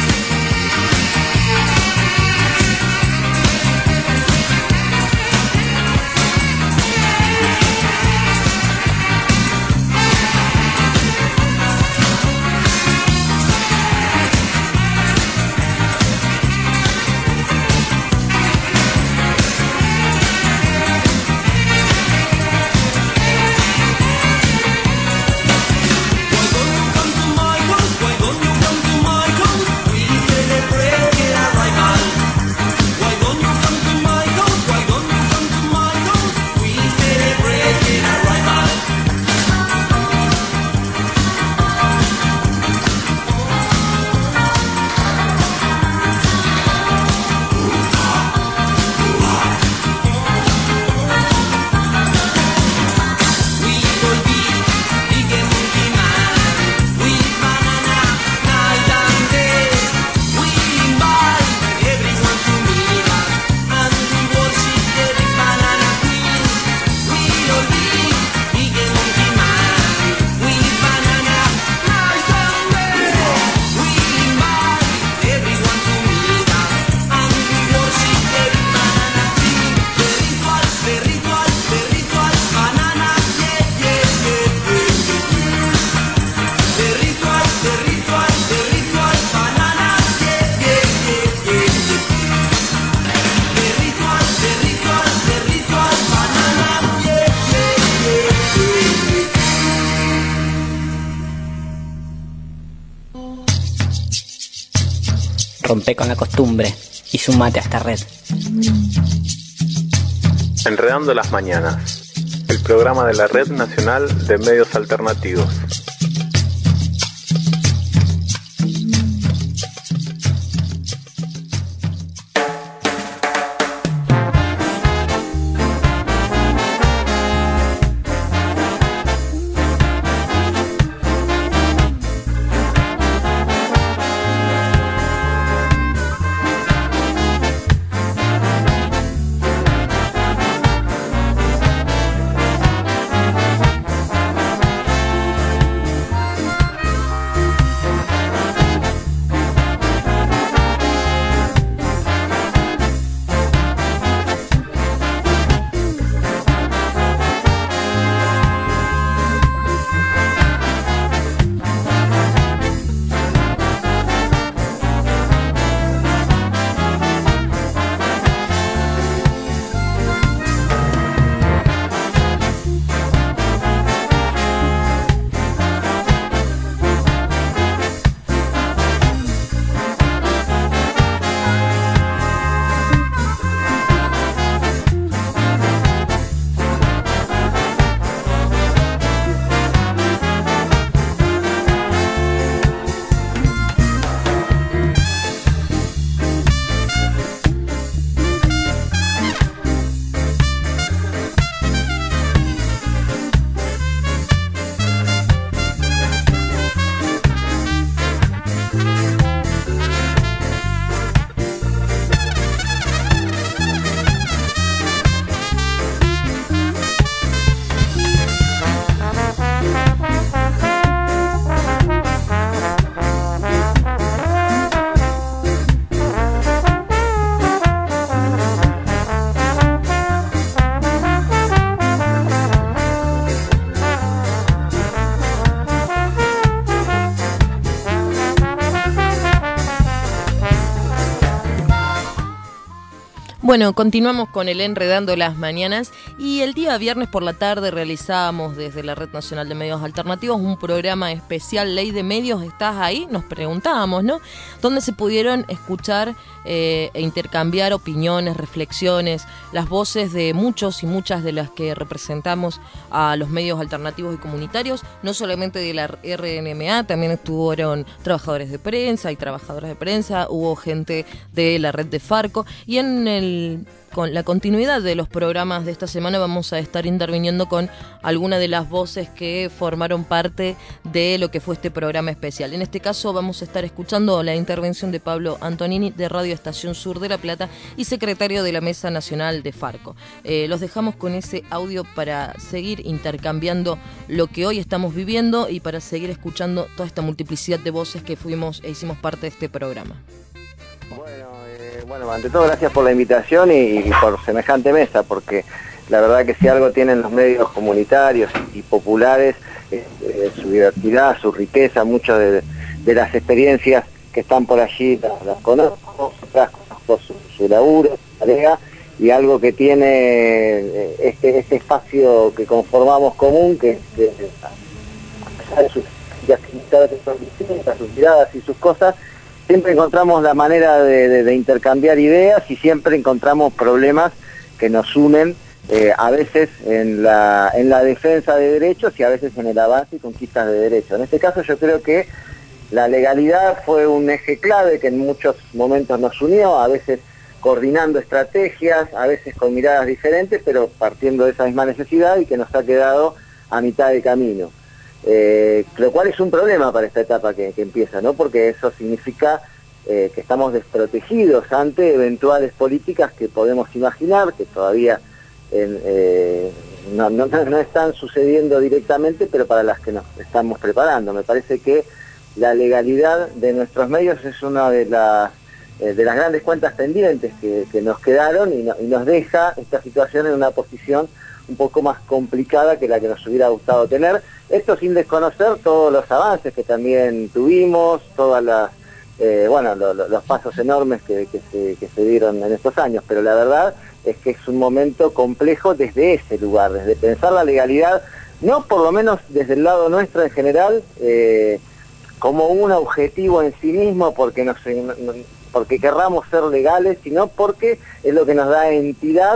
Why don't you come to my house? Why don't you come to my house? We celebrate get a rival. Why don't you come to my house? Why don't you come to my house? We celebrate get a rival. We don't be big and monkey man. We eat banana night and day. We invite everyone to meet us, and we worship the big banana queen. We don't be big and monkey man. We eat banana night and day. We invite everyone to meet us, and we worship the big banana queen. The ritual, the ritual, the ritual, banana, yeah, yeah, yeah, yeah, yeah. The ritual, the ritual, the ritual, banana, yeah, yeah, yeah, yeah, yeah. The ritual, the ritual, the ritual, banana, yeah, yeah, yeah, yeah. Rompe con la costumbre y sumate a esta red. Enredando las Mañanas, el el programa de la Red Nacional de Medios Alternativos. Bueno, continuamos con el Enredando las Mañanas y el día viernes por la tarde realizábamos desde la Red Nacional de Medios Alternativos un programa especial Ley de Medios. ¿Estás ahí? Nos preguntábamos, ¿no? Donde se pudieron escuchar eh, e intercambiar opiniones, reflexiones, las voces de muchos y muchas de las que representamos a los medios alternativos y comunitarios, no solamente de la R N M A, también estuvieron trabajadores de prensa y trabajadoras de prensa, hubo gente de la red de Farco y en el con la continuidad de los programas de esta semana vamos a estar interviniendo con alguna de las voces que formaron parte de lo que fue este programa especial. En este caso vamos a estar escuchando la intervención de Pablo Antonini de Radio Estación Sur de La Plata y secretario de la Mesa Nacional de Farco. Eh, los dejamos con ese audio para seguir intercambiando lo que hoy estamos viviendo y para seguir escuchando toda esta multiplicidad de voces que fuimos e hicimos parte de este programa. Bueno, ante todo gracias por la invitación y, y por semejante mesa, porque la verdad que si algo tienen los medios comunitarios y, y populares es, es su diversidad, su riqueza, muchas de, de las experiencias que están por allí las, las conozco, otras conozco su, su laburo, su tarea, y algo que tiene este, este espacio que conformamos común, que, que a de sus actividades que son distintas, sus miradas y sus cosas, siempre encontramos la manera de, de, de intercambiar ideas y siempre encontramos problemas que nos unen, eh, a veces en la, en la defensa de derechos y a veces en el avance y conquistas de derechos. En este caso yo creo que la legalidad fue un eje clave que en muchos momentos nos unió, a veces coordinando estrategias, a veces con miradas diferentes, pero partiendo de esa misma necesidad y que nos ha quedado a mitad de camino. Eh, lo cual es un problema para esta etapa que, que empieza, ¿no? Porque eso significa eh, que estamos desprotegidos ante eventuales políticas que podemos imaginar, que todavía en, eh, no, no, no están sucediendo directamente, pero para las que nos estamos preparando. Me parece que la legalidad de nuestros medios es una de las, eh, de las grandes cuentas pendientes que, que nos quedaron y, no, y nos deja esta situación en una posición un poco más complicada que la que nos hubiera gustado tener. Esto sin desconocer todos los avances que también tuvimos, todas las, eh, bueno, lo, lo, los pasos enormes que, que, se, que se dieron en estos años, pero la verdad es que es un momento complejo desde ese lugar, desde pensar la legalidad, no por lo menos desde el lado nuestro en general, eh, como un objetivo en sí mismo, porque, nos, porque querramos ser legales, sino porque es lo que nos da entidad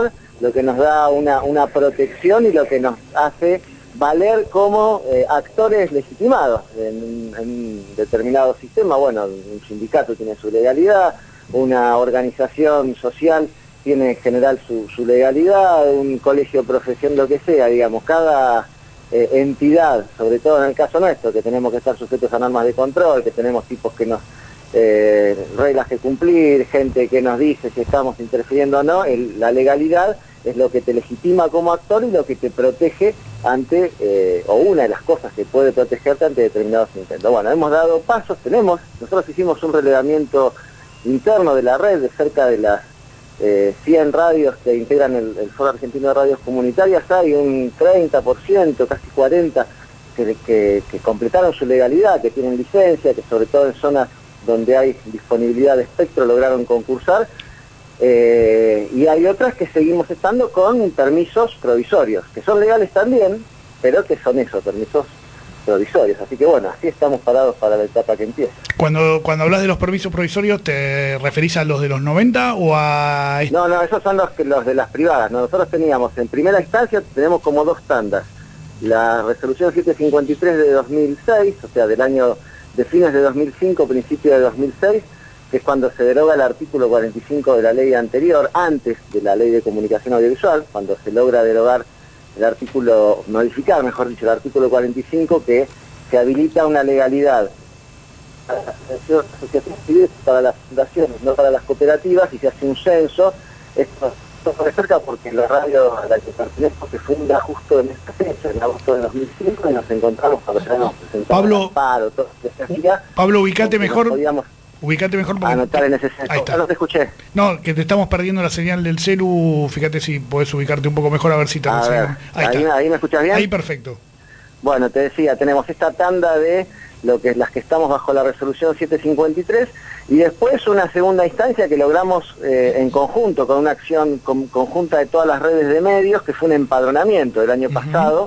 lo que nos da una, una protección y lo que nos hace valer como eh, actores legitimados en, en un determinado sistema. Bueno, un sindicato tiene su legalidad, una organización social tiene en general su, su legalidad, un colegio profesión, lo que sea, digamos, cada eh, entidad, sobre todo en el caso nuestro, que tenemos que estar sujetos a normas de control, que tenemos tipos que nos, eh, reglas que cumplir, gente que nos dice si estamos interfiriendo o no, el, la legalidad es lo que te legitima como actor y lo que te protege ante, eh, o una de las cosas que puede protegerte ante determinados intentos. Bueno, hemos dado pasos, tenemos, nosotros hicimos un relevamiento interno de la red de cerca de las eh, cien radios que integran el, el Foro Argentino de Radios Comunitarias. Hay un treinta por ciento, casi cuarenta por ciento, que, que, que completaron su legalidad, que tienen licencia, que sobre todo en zonas donde hay disponibilidad de espectro lograron concursar. Eh, y hay otras que seguimos estando con permisos provisorios, que son legales también, pero que son esos, permisos provisorios. Así que bueno, así estamos parados para la etapa que empieza. Cuando cuando hablas de los permisos provisorios, ¿te referís a los de los noventa o a...? No, no, esos son los, que, los de las privadas. Nosotros teníamos, en primera instancia, tenemos como dos tandas. La resolución setecientos cincuenta y tres de dos mil seis, o sea, del año de fines de dos mil cinco, principio de dos mil seis, que es cuando se deroga el artículo cuarenta y cinco de la ley anterior, antes de la ley de comunicación audiovisual, cuando se logra derogar el artículo, modificar, mejor dicho, el artículo cuarenta y cinco, que se habilita una legalidad para las asociaciones civiles, para las fundaciones, no para las cooperativas, y se hace un censo. Esto fue de cerca porque la radio a la que pertenezco se funda justo en esta fecha, en agosto de dos mil cinco, y nos encontramos cuando ya nos presentamos Pablo, paro, todo ese día. Pablo, ubicate mejor. Podíamos Ubicate mejor porque... anotar en ese censo. Ahí está. No te escuché. No, que te estamos perdiendo la señal del celu. Fíjate si podés ubicarte un poco mejor a ver si te A ver, ahí, ahí, está. ahí me escuchas bien. Ahí perfecto. Bueno, te decía, tenemos esta tanda de lo que es las que estamos bajo la resolución setecientos cincuenta y tres, y después una segunda instancia que logramos eh, en conjunto, con una acción con, conjunta de todas las redes de medios, que fue un empadronamiento del año uh-huh. pasado,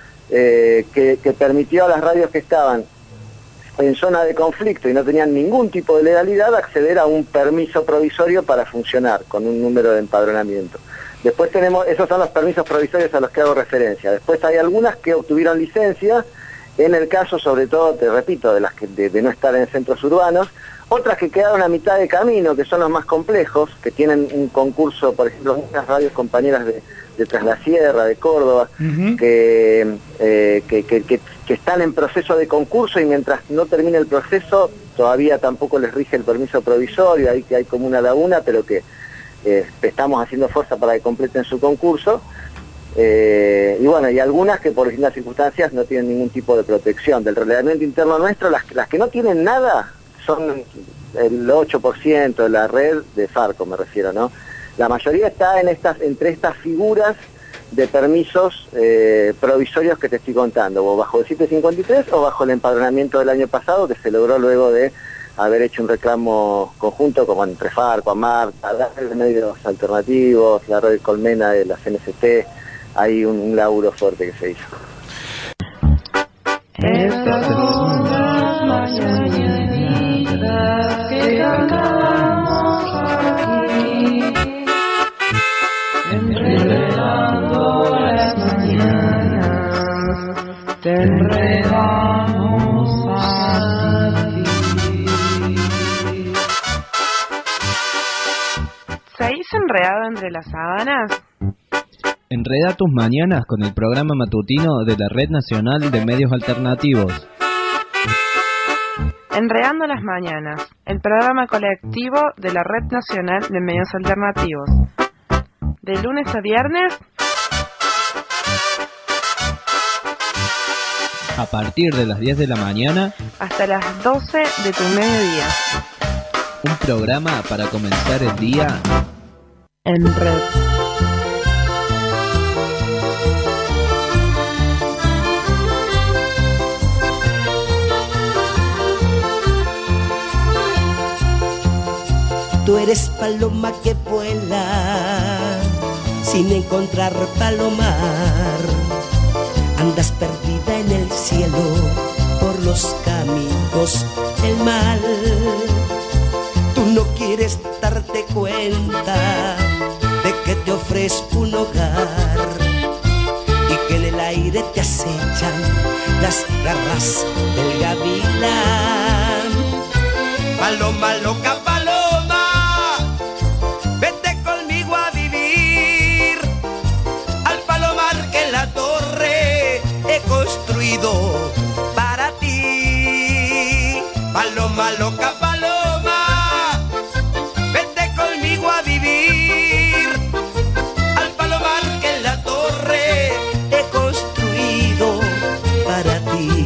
eh, que, que permitió a las radios que estaban en zona de conflicto y no tenían ningún tipo de legalidad acceder a un permiso provisorio para funcionar con un número de empadronamiento. Después tenemos, esos son los permisos provisorios a los que hago referencia. Después hay algunas que obtuvieron licencia, en el caso sobre todo, te repito, de las que de, de no estar en centros urbanos, otras que quedaron a mitad de camino, que son los más complejos, que tienen un concurso, por ejemplo, muchas radios compañeras de, de Tras la Sierra, de Córdoba, uh-huh. que, eh, que, que, que, que están en proceso de concurso, y mientras no termine el proceso todavía tampoco les rige el permiso provisorio, ahí que hay como una laguna, pero que eh, estamos haciendo fuerza para que completen su concurso. Eh, y bueno, y algunas que por distintas circunstancias no tienen ningún tipo de protección. Del relevamiento interno nuestro, las, las que no tienen nada son el ocho por ciento de la red de Farco, me refiero, ¿no? La mayoría está en estas, entre estas figuras de permisos eh, provisorios que te estoy contando, o bajo el setecientos cincuenta y tres o bajo el empadronamiento del año pasado, que se logró luego de haber hecho un reclamo conjunto como entre Farco, AMAR, la red de medios alternativos, la red Colmena de la C N C T. Hay un, un laburo fuerte que se hizo. Estas son las mañanitas que cantamos aquí, enredando las mañanas, te enredamos a ti. ¿Seguís enredado entre las sábanas? Enreda tus mañanas con el programa matutino de la Red Nacional de Medios Alternativos. Enredando las mañanas, el programa colectivo de la Red Nacional de Medios Alternativos. De lunes a viernes, a partir de las diez de la mañana, hasta las doce de tu mediodía. Un programa para comenzar el día en red. Tú eres paloma que vuela sin encontrar palomar. Andas perdida en el cielo por los caminos del mal. Tú no quieres darte cuenta de que te ofrece es un hogar y que en el aire te acechan las garras del gavilán. Paloma loca, paloma, vete conmigo a vivir al palomar que en la torre he construido para ti. Paloma loca, paloma, vete conmigo a vivir al palomar que en la torre he construido para ti.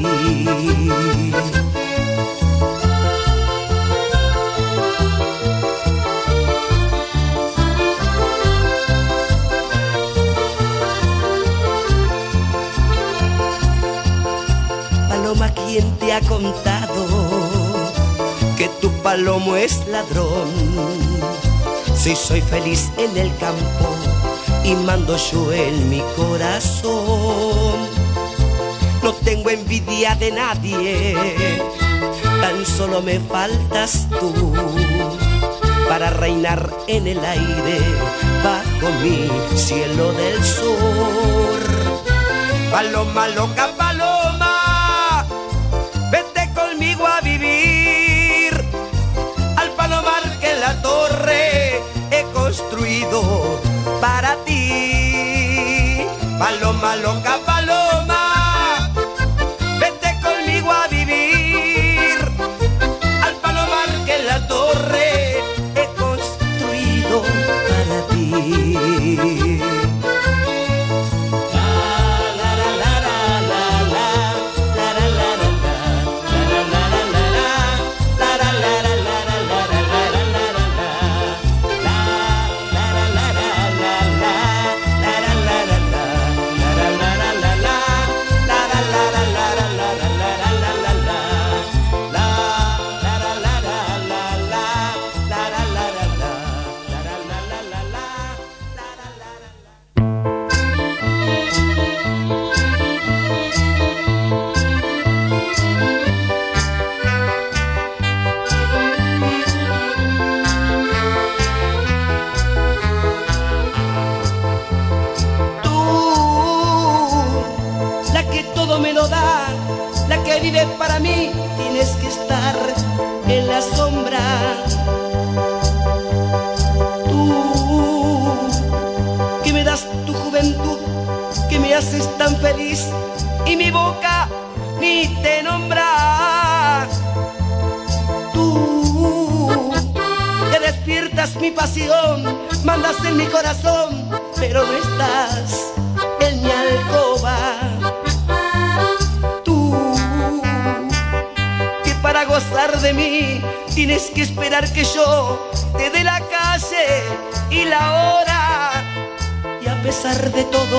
Paloma, ¿quién te ha contado que tu palomo es ladrón? Si soy feliz en el campo y mando yo en mi corazón. No tengo envidia de nadie, tan solo me faltas tú para reinar en el aire bajo mi cielo del sur. Paloma loca, paloma, vete conmigo a vivir al palomar que en la torre he construido para ti. Paloma loca, paloma, vete conmigo a vivir al palomar que en la torre he construido para ti. Vive para mí, tienes que estar en la sombra. Tú, que me das tu juventud, que me haces tan feliz y mi boca ni te nombra. Tú, que despiertas mi pasión, mandas en mi corazón, pero no estás en mi alcoba. Para gozar de mí tienes que esperar que yo te dé la calle y la hora. Y a pesar de todo,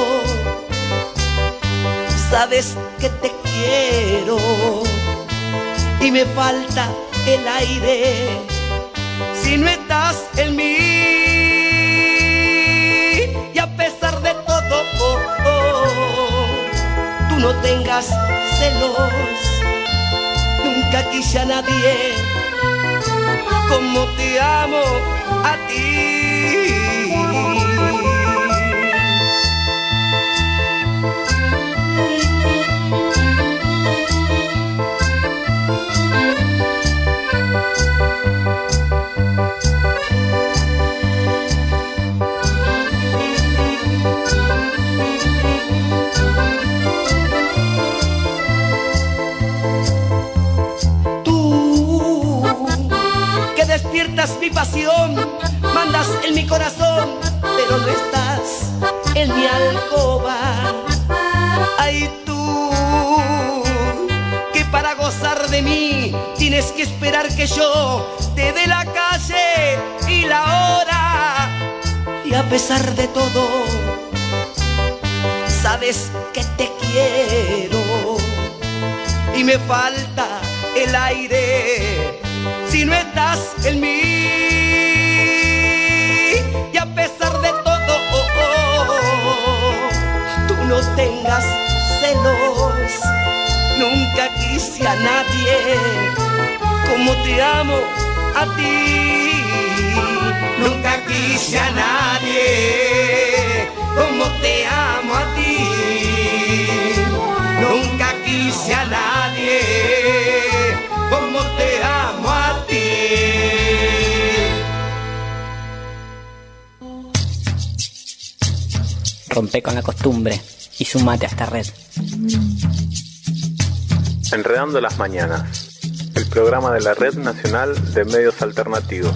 sabes que te quiero y me falta el aire si no estás en mí. Y a pesar de todo, oh, oh, tú no tengas celos. Nunca quise a nadie como te amo a ti. Despiertas mi pasión, mandas en mi corazón, pero no estás en mi alcoba. Ay, tú, que para gozar de mí tienes que esperar que yo te dé la calle y la hora. Y a pesar de todo, sabes que te quiero y me falta el aire si no estás en mí. Y a pesar de todo, oh, oh, tú no tengas celos. Nunca quise a nadie como te amo a ti. Nunca quise a nadie Rompe con la costumbre y sumate a esta red. Enredando las mañanas, el programa de la Red Nacional de Medios Alternativos.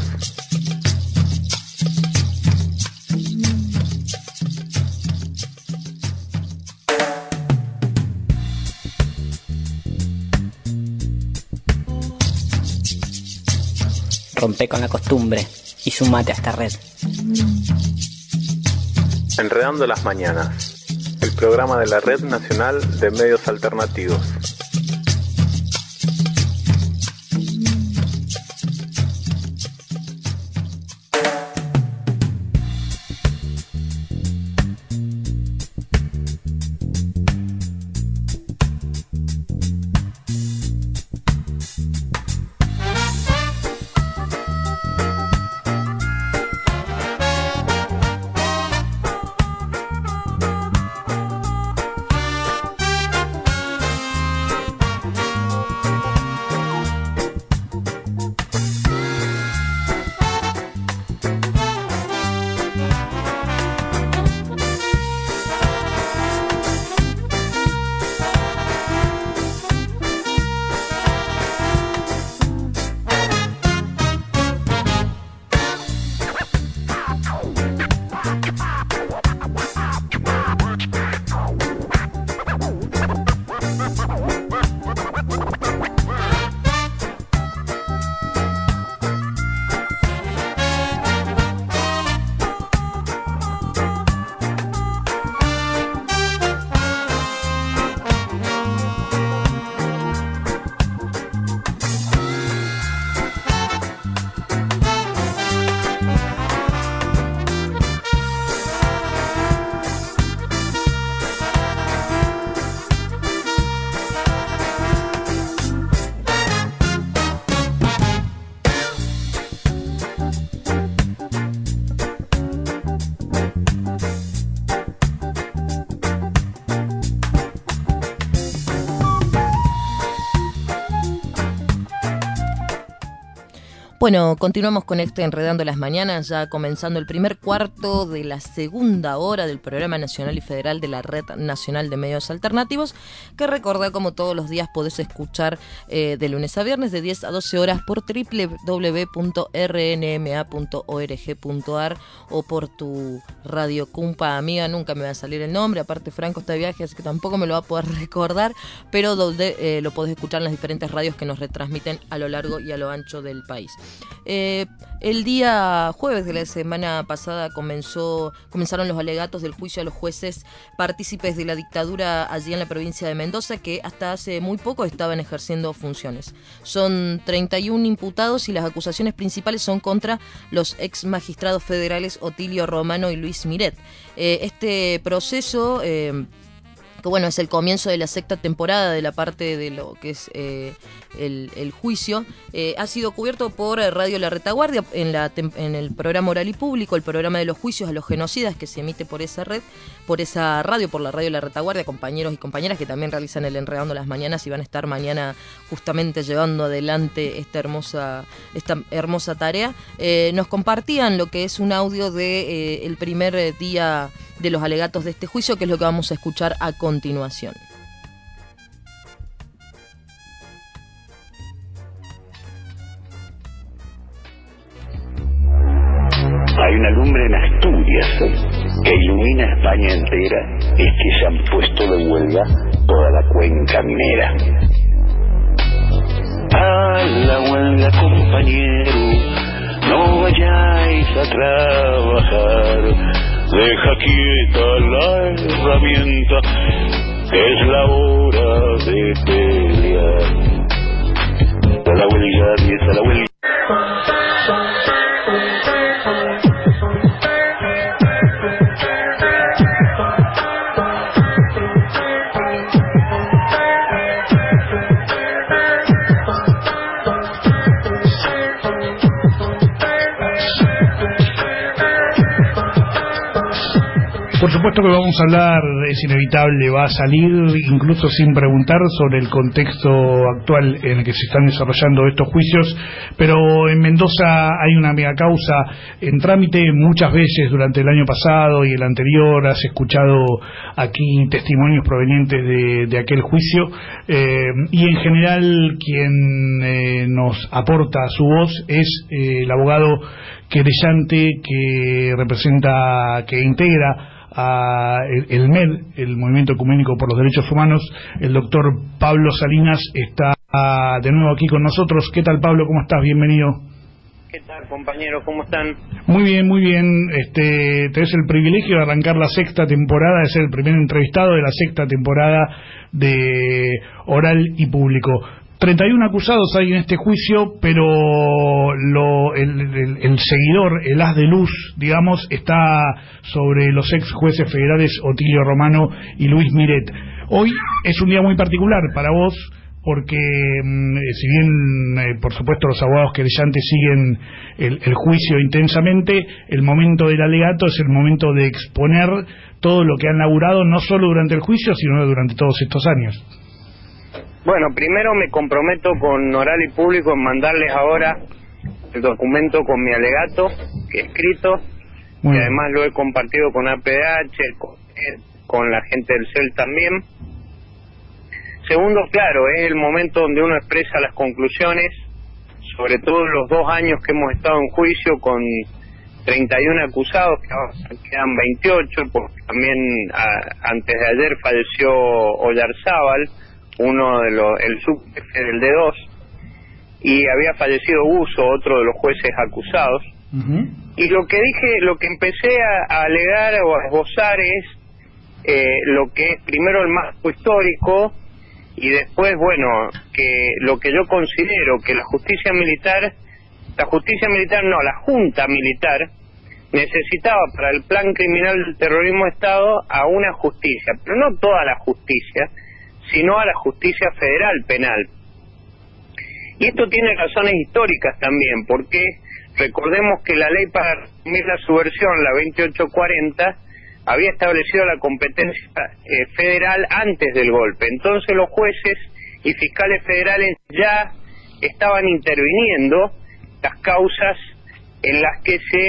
Rompe con la costumbre y sumate a esta red. Enredando las mañanas, el programa de la Red Nacional de Medios Alternativos. Bueno, continuamos con este Enredando las Mañanas, ya comenzando el primer cuarto de la segunda hora del Programa Nacional y Federal de la Red Nacional de Medios Alternativos, que recordá, como todos los días podés escuchar eh, de lunes a viernes de diez a doce horas por doble u doble u doble u punto r n m a punto org punto a r o por tu radio Cumpa amiga, nunca me va a salir el nombre, aparte Franco está de viaje, así que tampoco me lo va a poder recordar, pero donde eh, lo podés escuchar en las diferentes radios que nos retransmiten a lo largo y a lo ancho del país. Eh, el día jueves de la semana pasada comenzó, comenzaron los alegatos del juicio a los jueces partícipes de la dictadura allí en la provincia de Mendoza, que hasta hace muy poco estaban ejerciendo funciones. Son treinta y uno imputados y las acusaciones principales son contra los ex magistrados federales Otilio Romano y Luis Miret. Eh, este proceso... Eh, que bueno, es el comienzo de la sexta temporada de la parte de lo que es eh, el, el juicio, eh, ha sido cubierto por Radio La Retaguardia en, la, en el programa Oral y Público, el programa de los juicios a los genocidas que se emite por esa red, por esa radio, por la Radio La Retaguardia, compañeros y compañeras que también realizan el Enredando las Mañanas y van a estar mañana justamente llevando adelante esta hermosa, esta hermosa tarea. Eh, nos compartían lo que es un audio de eh, el primer día de los alegatos de este juicio, que es lo que vamos a escuchar a continuación. Hay una lumbre en Asturias que ilumina España entera, es que se han puesto de huelga toda la cuenca minera. A la huelga, compañero, no vayáis a trabajar. Deja quieta la herramienta, es la hora de pelear. A la huelga, diez a la huelga. Por supuesto que vamos a hablar, es inevitable, va a salir incluso sin preguntar sobre el contexto actual en el que se están desarrollando estos juicios, pero en Mendoza hay una mega causa en trámite. Muchas veces durante el año pasado y el anterior has escuchado aquí testimonios provenientes de, de aquel juicio, eh, y en general quien eh, nos aporta su voz es eh, el abogado querellante que representa, que integra a el, el M E D, el Movimiento Ecuménico por los Derechos Humanos. El doctor Pablo Salinas está de nuevo aquí con nosotros. ¿Qué tal, Pablo? ¿Cómo estás? Bienvenido. ¿Qué tal, compañeros? ¿Cómo están? Muy bien, muy bien. Este, tenés el privilegio de arrancar la sexta temporada, de ser el primer entrevistado de la sexta temporada de Oral y Público. treinta y uno acusados hay en este juicio, pero lo, el, el, el seguidor, el haz de luz, digamos, está sobre los ex jueces federales Otilio Romano y Luis Miret. Hoy es un día muy particular para vos, porque mm, si bien, eh, por supuesto, los abogados querellantes siguen el, el juicio intensamente, el momento del alegato es el momento de exponer todo lo que han laburado, no solo durante el juicio, sino durante todos estos años. Bueno, primero me comprometo con Oral y Público en mandarles ahora el documento con mi alegato, que he escrito, y además lo he compartido con A P D H, con, con la gente del C E L también. Segundo, claro, es el momento donde uno expresa las conclusiones, sobre todo los dos años que hemos estado en juicio con treinta y uno acusados, que ahora quedan veintiocho, porque también a, antes de ayer falleció Oyarzábal, uno de los, el subjefe del D dos, y había fallecido Buzo, otro de los jueces acusados. Uh-huh. Y lo que dije, lo que empecé a, a alegar o a esbozar es eh, lo que es primero el marco histórico, y después, bueno, que lo que yo considero que la justicia militar, la justicia militar no, la junta militar, necesitaba para el plan criminal del terrorismo de Estado a una justicia, pero no toda la justicia, sino a la justicia federal penal. Y esto tiene razones históricas también, porque recordemos que la ley para resumir la subversión, la veintiocho cuarenta, había establecido la competencia eh, federal antes del golpe. Entonces los jueces y fiscales federales ya estaban interviniendo las causas en las que se,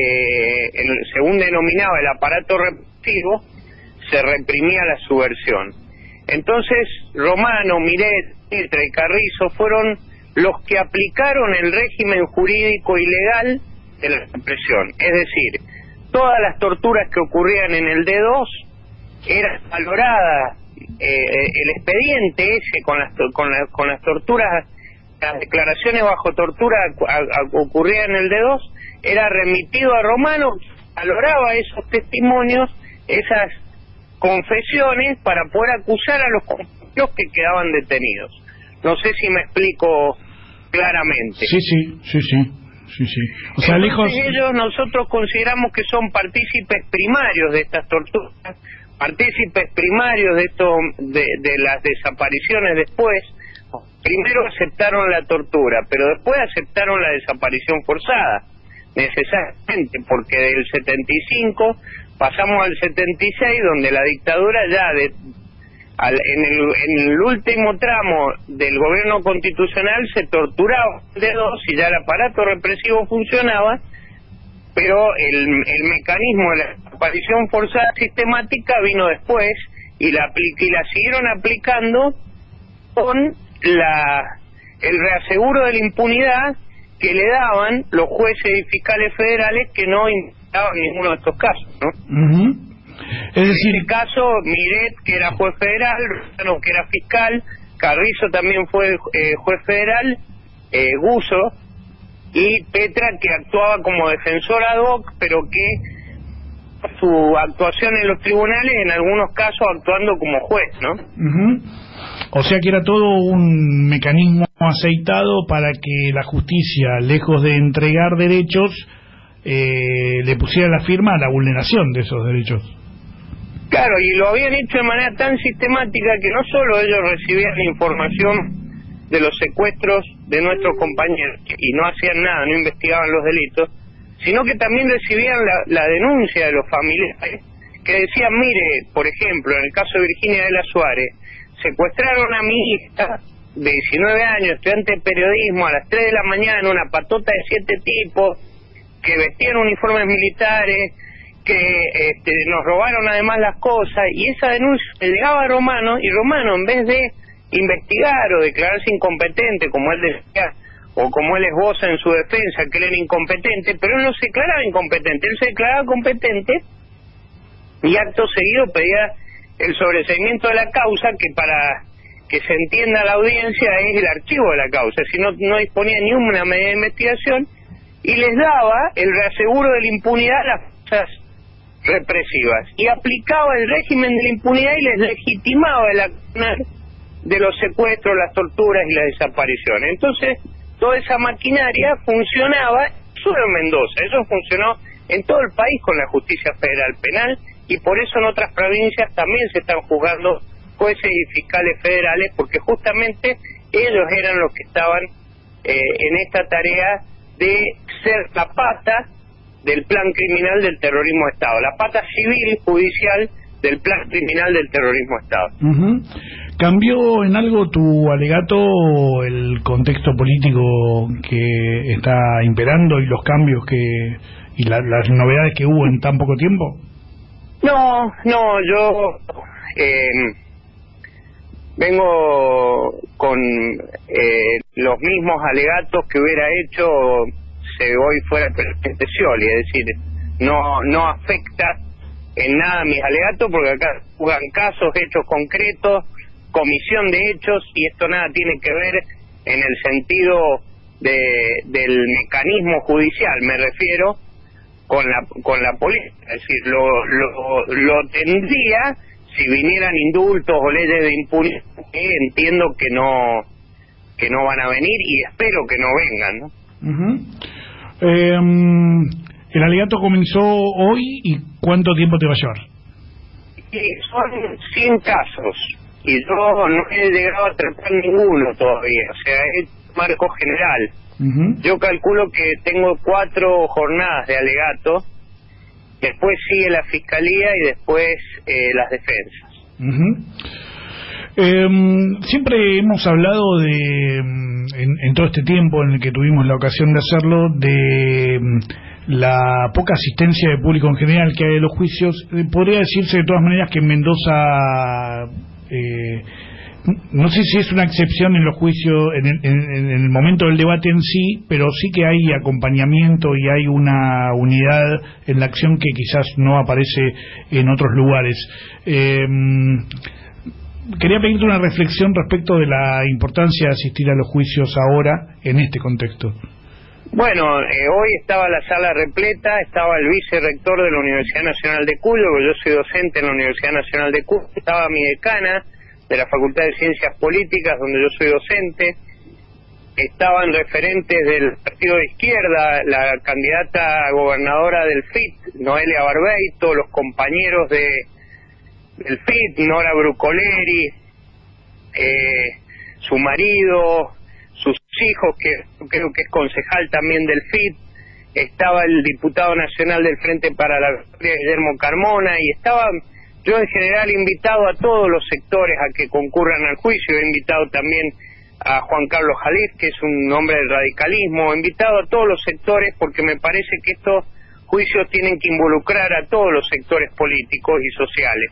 eh, el, según denominaba el aparato represivo, se reprimía la subversión. Entonces Romano, Miret, Mitre y Carrizo fueron los que aplicaron el régimen jurídico y legal de la represión. Es decir, todas las torturas que ocurrían en el D dos eran valoradas, eh, el expediente ese con las, con, la, con las torturas, las declaraciones bajo tortura a, a, ocurrían en el D dos, era remitido a Romano, valoraba esos testimonios, esas confesiones, para poder acusar a los compañeros que quedaban detenidos. No sé si me explico claramente. Sí, sí, sí, sí. Sí, sí. O sea, Entonces, lejos... ellos nosotros consideramos que son partícipes primarios de estas torturas, partícipes primarios de esto, de, de las desapariciones después. Primero aceptaron la tortura, pero después aceptaron la desaparición forzada, necesariamente, porque del setenta y cinco pasamos al setenta y seis, donde la dictadura ya de Al, en, el, en el último tramo del gobierno constitucional se torturaba el D dos y ya el aparato represivo funcionaba, pero el, el mecanismo de la desaparición forzada sistemática vino después y la, y la siguieron aplicando con la el reaseguro de la impunidad que le daban los jueces y fiscales federales que no investigaban ninguno de estos casos, ¿no? Uh-huh. Es decir, en este caso, Miret, que era juez federal, Romano, que era fiscal, Carrizo también fue eh, juez federal, eh, Buzo, y Petra, que actuaba como defensor ad hoc, pero que su actuación en los tribunales, en algunos casos actuando como juez, ¿no? Uh-huh. O sea que era todo un mecanismo aceitado para que la justicia, lejos de entregar derechos, eh, le pusiera la firma a la vulneración de esos derechos. Claro, y lo habían hecho de manera tan sistemática que no solo ellos recibían la información de los secuestros de nuestros compañeros y no hacían nada, no investigaban los delitos, sino que también recibían la, la denuncia de los familiares que decían, mire, por ejemplo, en el caso de Virginia de la Suárez, secuestraron a mi hija de diecinueve años, estudiante de periodismo, a las tres de la mañana, una patota de siete tipos que vestían uniformes militares, que este, nos robaron además las cosas, y esa denuncia le llegaba a Romano, y Romano, en vez de investigar o declararse incompetente, como él decía, o como él esboza en su defensa, que él era incompetente, pero él no se declaraba incompetente, él se declaraba competente, y acto seguido pedía el sobreseimiento de la causa, que para que se entienda la audiencia es el archivo de la causa, si no, no disponía ni una medida de investigación, y les daba el reaseguro de la impunidad a las fuerzas represivas, y aplicaba el régimen de la impunidad y les legitimaba el accionar de los secuestros, las torturas y las desapariciones. Entonces, toda esa maquinaria funcionaba solo en Mendoza, eso funcionó en todo el país con la justicia federal penal, y por eso en otras provincias también se están juzgando jueces y fiscales federales, porque justamente ellos eran los que estaban eh, en esta tarea de ser la pata del plan criminal del terrorismo de Estado, la pata civil judicial del plan criminal del terrorismo de Estado. Uh-huh. ¿Cambió en algo tu alegato el contexto político que está imperando y los cambios que y la, las novedades que hubo en tan poco tiempo? No, no, yo eh, vengo con eh, los mismos alegatos que hubiera hecho si hoy fuera el presidente Scioli, es decir, no no afecta en nada mis alegatos, porque acá juegan casos, hechos concretos, comisión de hechos, y esto nada tiene que ver en el sentido de, del mecanismo judicial, me refiero, con la con la política, es decir, lo, lo, lo tendría si vinieran indultos o leyes de impunidad, que entiendo que no que no van a venir y espero que no vengan, ¿no? Uh-huh. eh, el alegato comenzó hoy, ¿y cuánto tiempo te va a llevar? Sí, son cien casos y yo no he llegado a tratar ninguno todavía, o sea, es marco general. Uh-huh. Yo calculo que tengo cuatro jornadas de alegato, después sigue la fiscalía y después eh, las defensas. Uh-huh. eh, siempre hemos hablado de, en, en todo este tiempo en el que tuvimos la ocasión de hacerlo, de la poca asistencia de público en general que hay en los juicios. Eh, podría decirse de todas maneras que en Mendoza... Eh, no sé si es una excepción en los juicios, en el, en, en el momento del debate en sí, pero sí que hay acompañamiento y hay una unidad en la acción que quizás no aparece en otros lugares. Eh, quería pedirte una reflexión respecto de la importancia de asistir a los juicios ahora en este contexto. Bueno, eh, hoy estaba la sala repleta, estaba el vicerrector de la Universidad Nacional de Cuyo, yo soy docente en la Universidad Nacional de Cuyo, estaba mi decana de la Facultad de Ciencias Políticas, donde yo soy docente, estaban referentes del partido de izquierda, la candidata a gobernadora del F I T, Noelia Barbeito, los compañeros de del F I T, Nora Brucoleri, eh, su marido, sus hijos, que creo que es concejal también del F I T, estaba el diputado nacional del Frente para la Victoria, Guillermo Carmona, y estaba... Yo en general he invitado a todos los sectores a que concurran al juicio, he invitado también a Juan Carlos Jalif, que es un hombre del radicalismo, he invitado a todos los sectores porque me parece que estos juicios tienen que involucrar a todos los sectores políticos y sociales.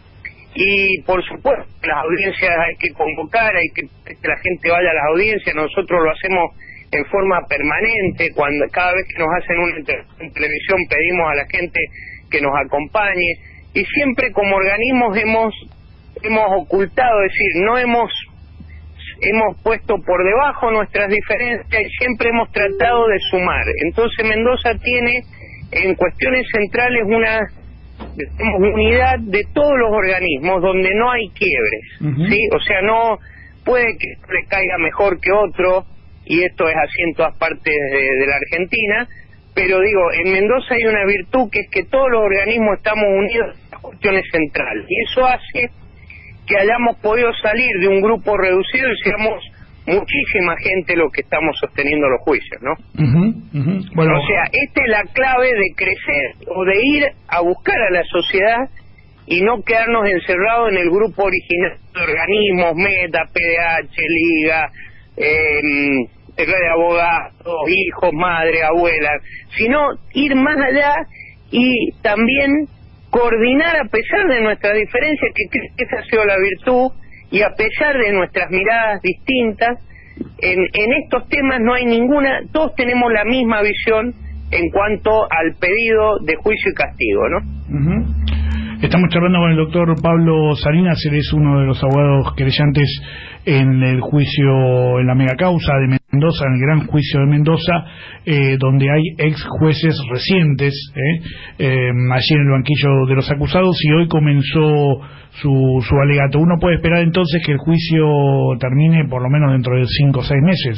Y por supuesto, las audiencias hay que convocar, hay que que la gente vaya a las audiencias, nosotros lo hacemos en forma permanente, cuando cada vez que nos hacen una en televisión pedimos a la gente que nos acompañe. Y siempre como organismos hemos hemos ocultado, es decir, no hemos hemos puesto por debajo nuestras diferencias y siempre hemos tratado de sumar. Entonces Mendoza tiene en cuestiones centrales una digamos, unidad de todos los organismos donde no hay quiebres, uh-huh. ¿sí? O sea, no puede que le caiga mejor que otro, y esto es así en todas partes de, de la Argentina. Pero digo, en Mendoza hay una virtud que es que todos los organismos estamos unidos en las cuestiones centrales. Y eso hace que hayamos podido salir de un grupo reducido y seamos muchísima gente los que estamos sosteniendo los juicios, ¿no? Uh-huh, uh-huh. Bueno, o sea, esta es la clave de crecer o de ir a buscar a la sociedad y no quedarnos encerrados en el grupo original de organismos, Meta, P D H, Liga, eh, red de abogados, hijos, madre, abuelas, sino ir más allá y también coordinar a pesar de nuestras diferencias, que creo que esa ha sido la virtud, y a pesar de nuestras miradas distintas, en, en estos temas no hay ninguna, todos tenemos la misma visión en cuanto al pedido de juicio y castigo, ¿no? Uh-huh. Estamos charlando con el doctor Pablo Salinas, él es uno de los abogados querellantes en el juicio, en la megacausa de Mendoza, en el gran juicio de Mendoza, eh, donde hay ex jueces recientes, eh, eh, allí en el banquillo de los acusados, y hoy comenzó su, su alegato. Uno puede esperar entonces que el juicio termine por lo menos dentro de cinco o seis meses.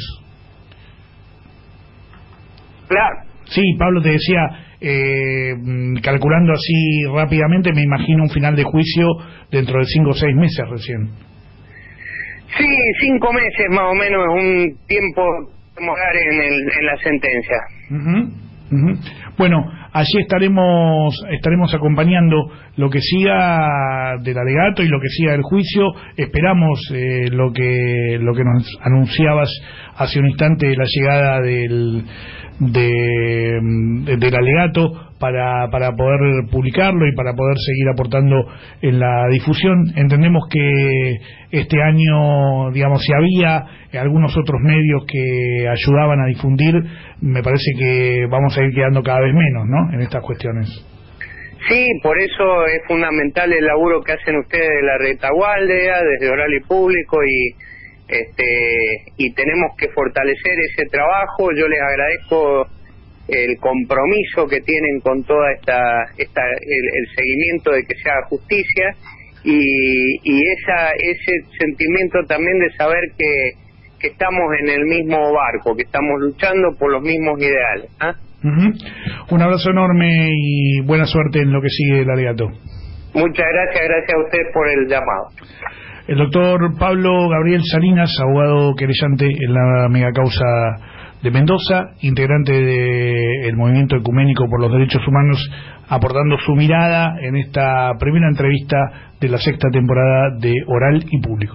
Claro. Sí, Pablo, te decía, eh, calculando así rápidamente, me imagino un final de juicio dentro de cinco o seis meses recién. Sí, cinco meses más o menos es un tiempo que podemos dar en, el, en la sentencia. Uh-huh, uh-huh. Bueno, allí estaremos estaremos acompañando lo que siga del alegato y lo que siga del juicio. Esperamos eh, lo que lo que nos anunciabas hace un instante, la llegada del de, de, del alegato para para poder publicarlo y para poder seguir aportando en la difusión. Entendemos que este año, digamos, si había algunos otros medios que ayudaban a difundir, me parece que vamos a ir quedando cada vez menos, ¿no?, en estas cuestiones. Sí, por eso es fundamental el laburo que hacen ustedes de la retaguardia, desde Oral y Público, y este y tenemos que fortalecer ese trabajo. Yo les agradezco el compromiso que tienen con toda esta, esta el, el seguimiento de que se haga justicia, y, y esa ese sentimiento también de saber que, que estamos en el mismo barco, que estamos luchando por los mismos ideales. ¿eh? Uh-huh. Un abrazo enorme y buena suerte en lo que sigue el alegato. Muchas gracias, gracias a usted por el llamado. El doctor Pablo Gabriel Salinas, abogado querellante en la megacausa de Mendoza, integrante del Movimiento Ecuménico por los Derechos Humanos, aportando su mirada en esta primera entrevista de la sexta temporada de Oral y Público.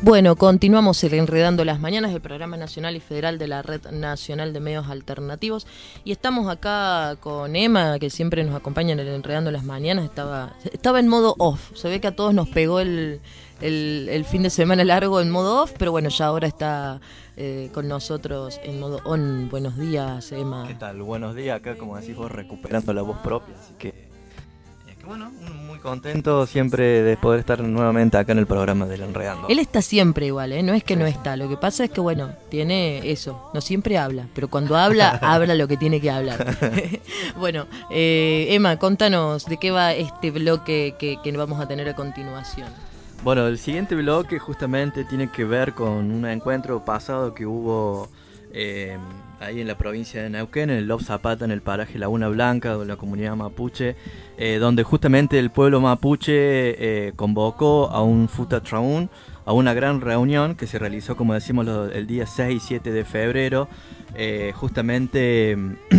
Bueno, continuamos el Enredando las Mañanas, el programa nacional y federal de la Red Nacional de Medios Alternativos. Y estamos acá con Emma, que siempre nos acompaña en el Enredando las Mañanas. Estaba estaba en modo off. Se ve que a todos nos pegó el, el, el fin de semana largo en modo off, pero bueno, ya ahora está eh, con nosotros en modo on. Buenos días, Emma. ¿Qué tal? Buenos días. Acá, como decís vos, recuperando la voz propia. Así que, es que bueno, muy contento siempre de poder estar nuevamente acá en el programa del Enredando. Él está siempre igual, ¿eh? No es que no está. Lo que pasa es que, bueno, tiene eso. No siempre habla, pero cuando habla, habla lo que tiene que hablar. Bueno, eh, Emma, contanos de qué va este bloque que, que vamos a tener a continuación. Bueno, el siguiente bloque justamente tiene que ver con un encuentro pasado que hubo eh, ahí en la provincia de Neuquén, en el Lob Zapata, en el paraje Laguna Blanca, de la comunidad mapuche, eh, donde justamente el pueblo mapuche eh, convocó a un Futatraún, a una gran reunión que se realizó, como decimos, lo, el día seis y siete de febrero, eh, justamente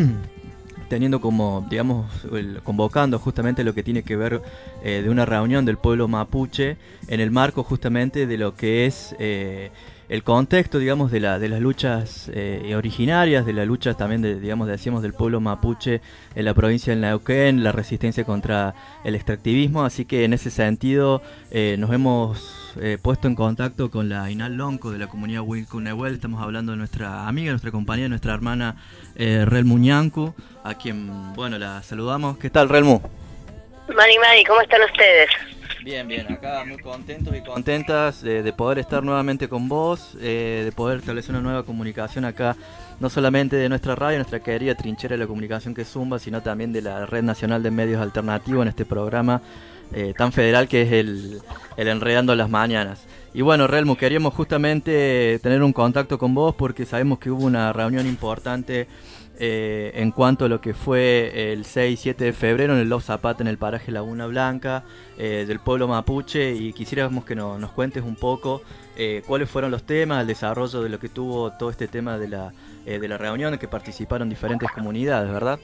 teniendo como, digamos, el, convocando justamente lo que tiene que ver eh, de una reunión del pueblo mapuche en el marco justamente de lo que es eh, el contexto, digamos, de, la, de las luchas eh, originarias, de las luchas también, de, digamos, decíamos, del pueblo mapuche en la provincia del Neuquén, la resistencia contra el extractivismo. Así que en ese sentido eh, nos hemos eh, puesto en contacto con la Inal Lonco de la comunidad Wilcunehuel. Estamos hablando de nuestra amiga, nuestra compañera, nuestra hermana eh, Relmu Ñancu, a quien, bueno, la saludamos. ¿Qué tal, Relmu? Mari, Mari, ¿cómo están ustedes? Bien, bien, acá muy contentos y contentas de, de poder estar nuevamente con vos, eh, de poder establecer una nueva comunicación acá, no solamente de nuestra radio, nuestra querida trinchera de la comunicación que es Zumba, sino también de la Red Nacional de Medios Alternativos en este programa eh, tan federal que es el, el Enredando las Mañanas. Y bueno, Relmu, queríamos justamente tener un contacto con vos porque sabemos que hubo una reunión importante Eh, en cuanto a lo que fue el seis y siete de febrero en el Lob Zapata, en el paraje Laguna Blanca, eh, del pueblo mapuche, y quisiéramos que no, nos cuentes un poco eh, cuáles fueron los temas, el desarrollo de lo que tuvo todo este tema de la, eh, de la reunión en que participaron diferentes comunidades, ¿verdad?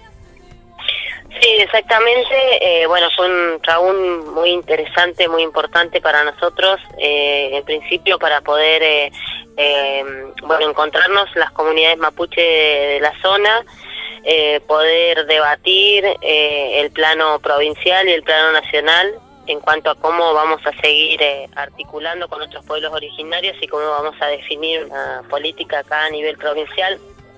Sí, exactamente. Eh, bueno, fue un traún muy interesante, muy importante para nosotros, eh, en principio para poder eh, eh, bueno, encontrarnos las comunidades mapuche de, de la zona, eh, poder debatir eh, el plano provincial y el plano nacional en cuanto a cómo vamos a seguir eh, articulando con otros pueblos originarios y cómo vamos a definir una política acá a nivel provincial,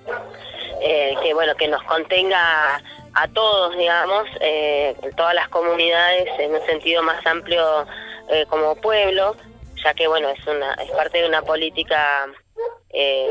eh, que bueno, que nos contenga a todos, digamos, eh, todas las comunidades en un sentido más amplio eh, como pueblo, ya que bueno, es una es parte de una política eh,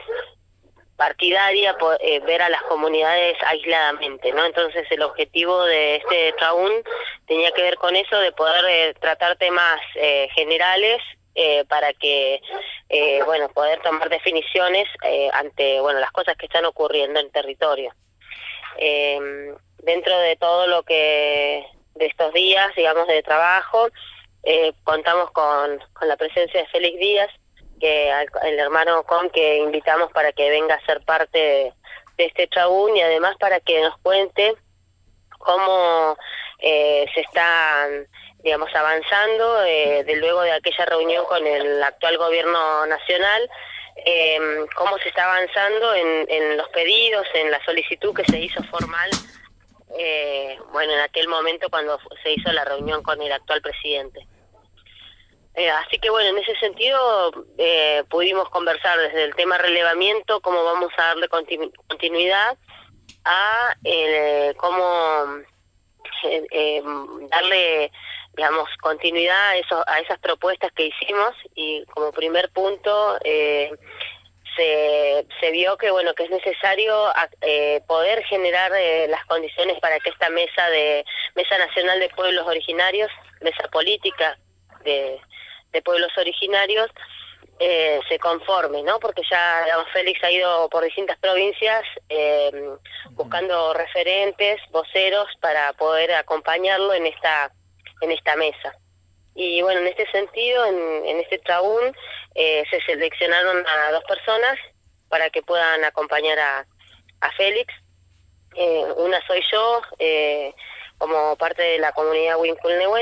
partidaria eh, ver a las comunidades aisladamente, ¿no? Entonces el objetivo de este traún tenía que ver con eso, de poder eh, tratar temas eh, generales eh, para que eh, bueno, poder tomar definiciones eh, ante bueno, las cosas que están ocurriendo en el territorio. Eh, dentro de todo lo que de estos días, digamos, de trabajo, eh, contamos con, con la presencia de Félix Díaz, que el hermano con que invitamos para que venga a ser parte de, de este traún, y además para que nos cuente cómo eh, se está, digamos, avanzando eh, de luego de aquella reunión con el actual gobierno nacional. Eh, cómo se está avanzando en, en los pedidos, en la solicitud que se hizo formal, eh, bueno, en aquel momento cuando se hizo la reunión con el actual presidente. Eh, así que bueno, en ese sentido eh, pudimos conversar desde el tema relevamiento, cómo vamos a darle continu continuidad a eh, cómo eh, eh, darle, digamos, continuidad a, eso, a esas propuestas que hicimos. Y como primer punto eh, se, se vio que bueno, que es necesario eh, poder generar eh, las condiciones para que esta mesa de mesa nacional de pueblos originarios, mesa política de, de pueblos originarios, eh, se conforme, ¿no? Porque ya, digamos, Félix ha ido por distintas provincias eh, buscando referentes, voceros para poder acompañarlo en esta en esta mesa. Y bueno, en este sentido, en, en este traún, eh, se seleccionaron a dos personas para que puedan acompañar a, a Félix. Eh, una soy yo, eh, como parte de la comunidad Wilcunehuel,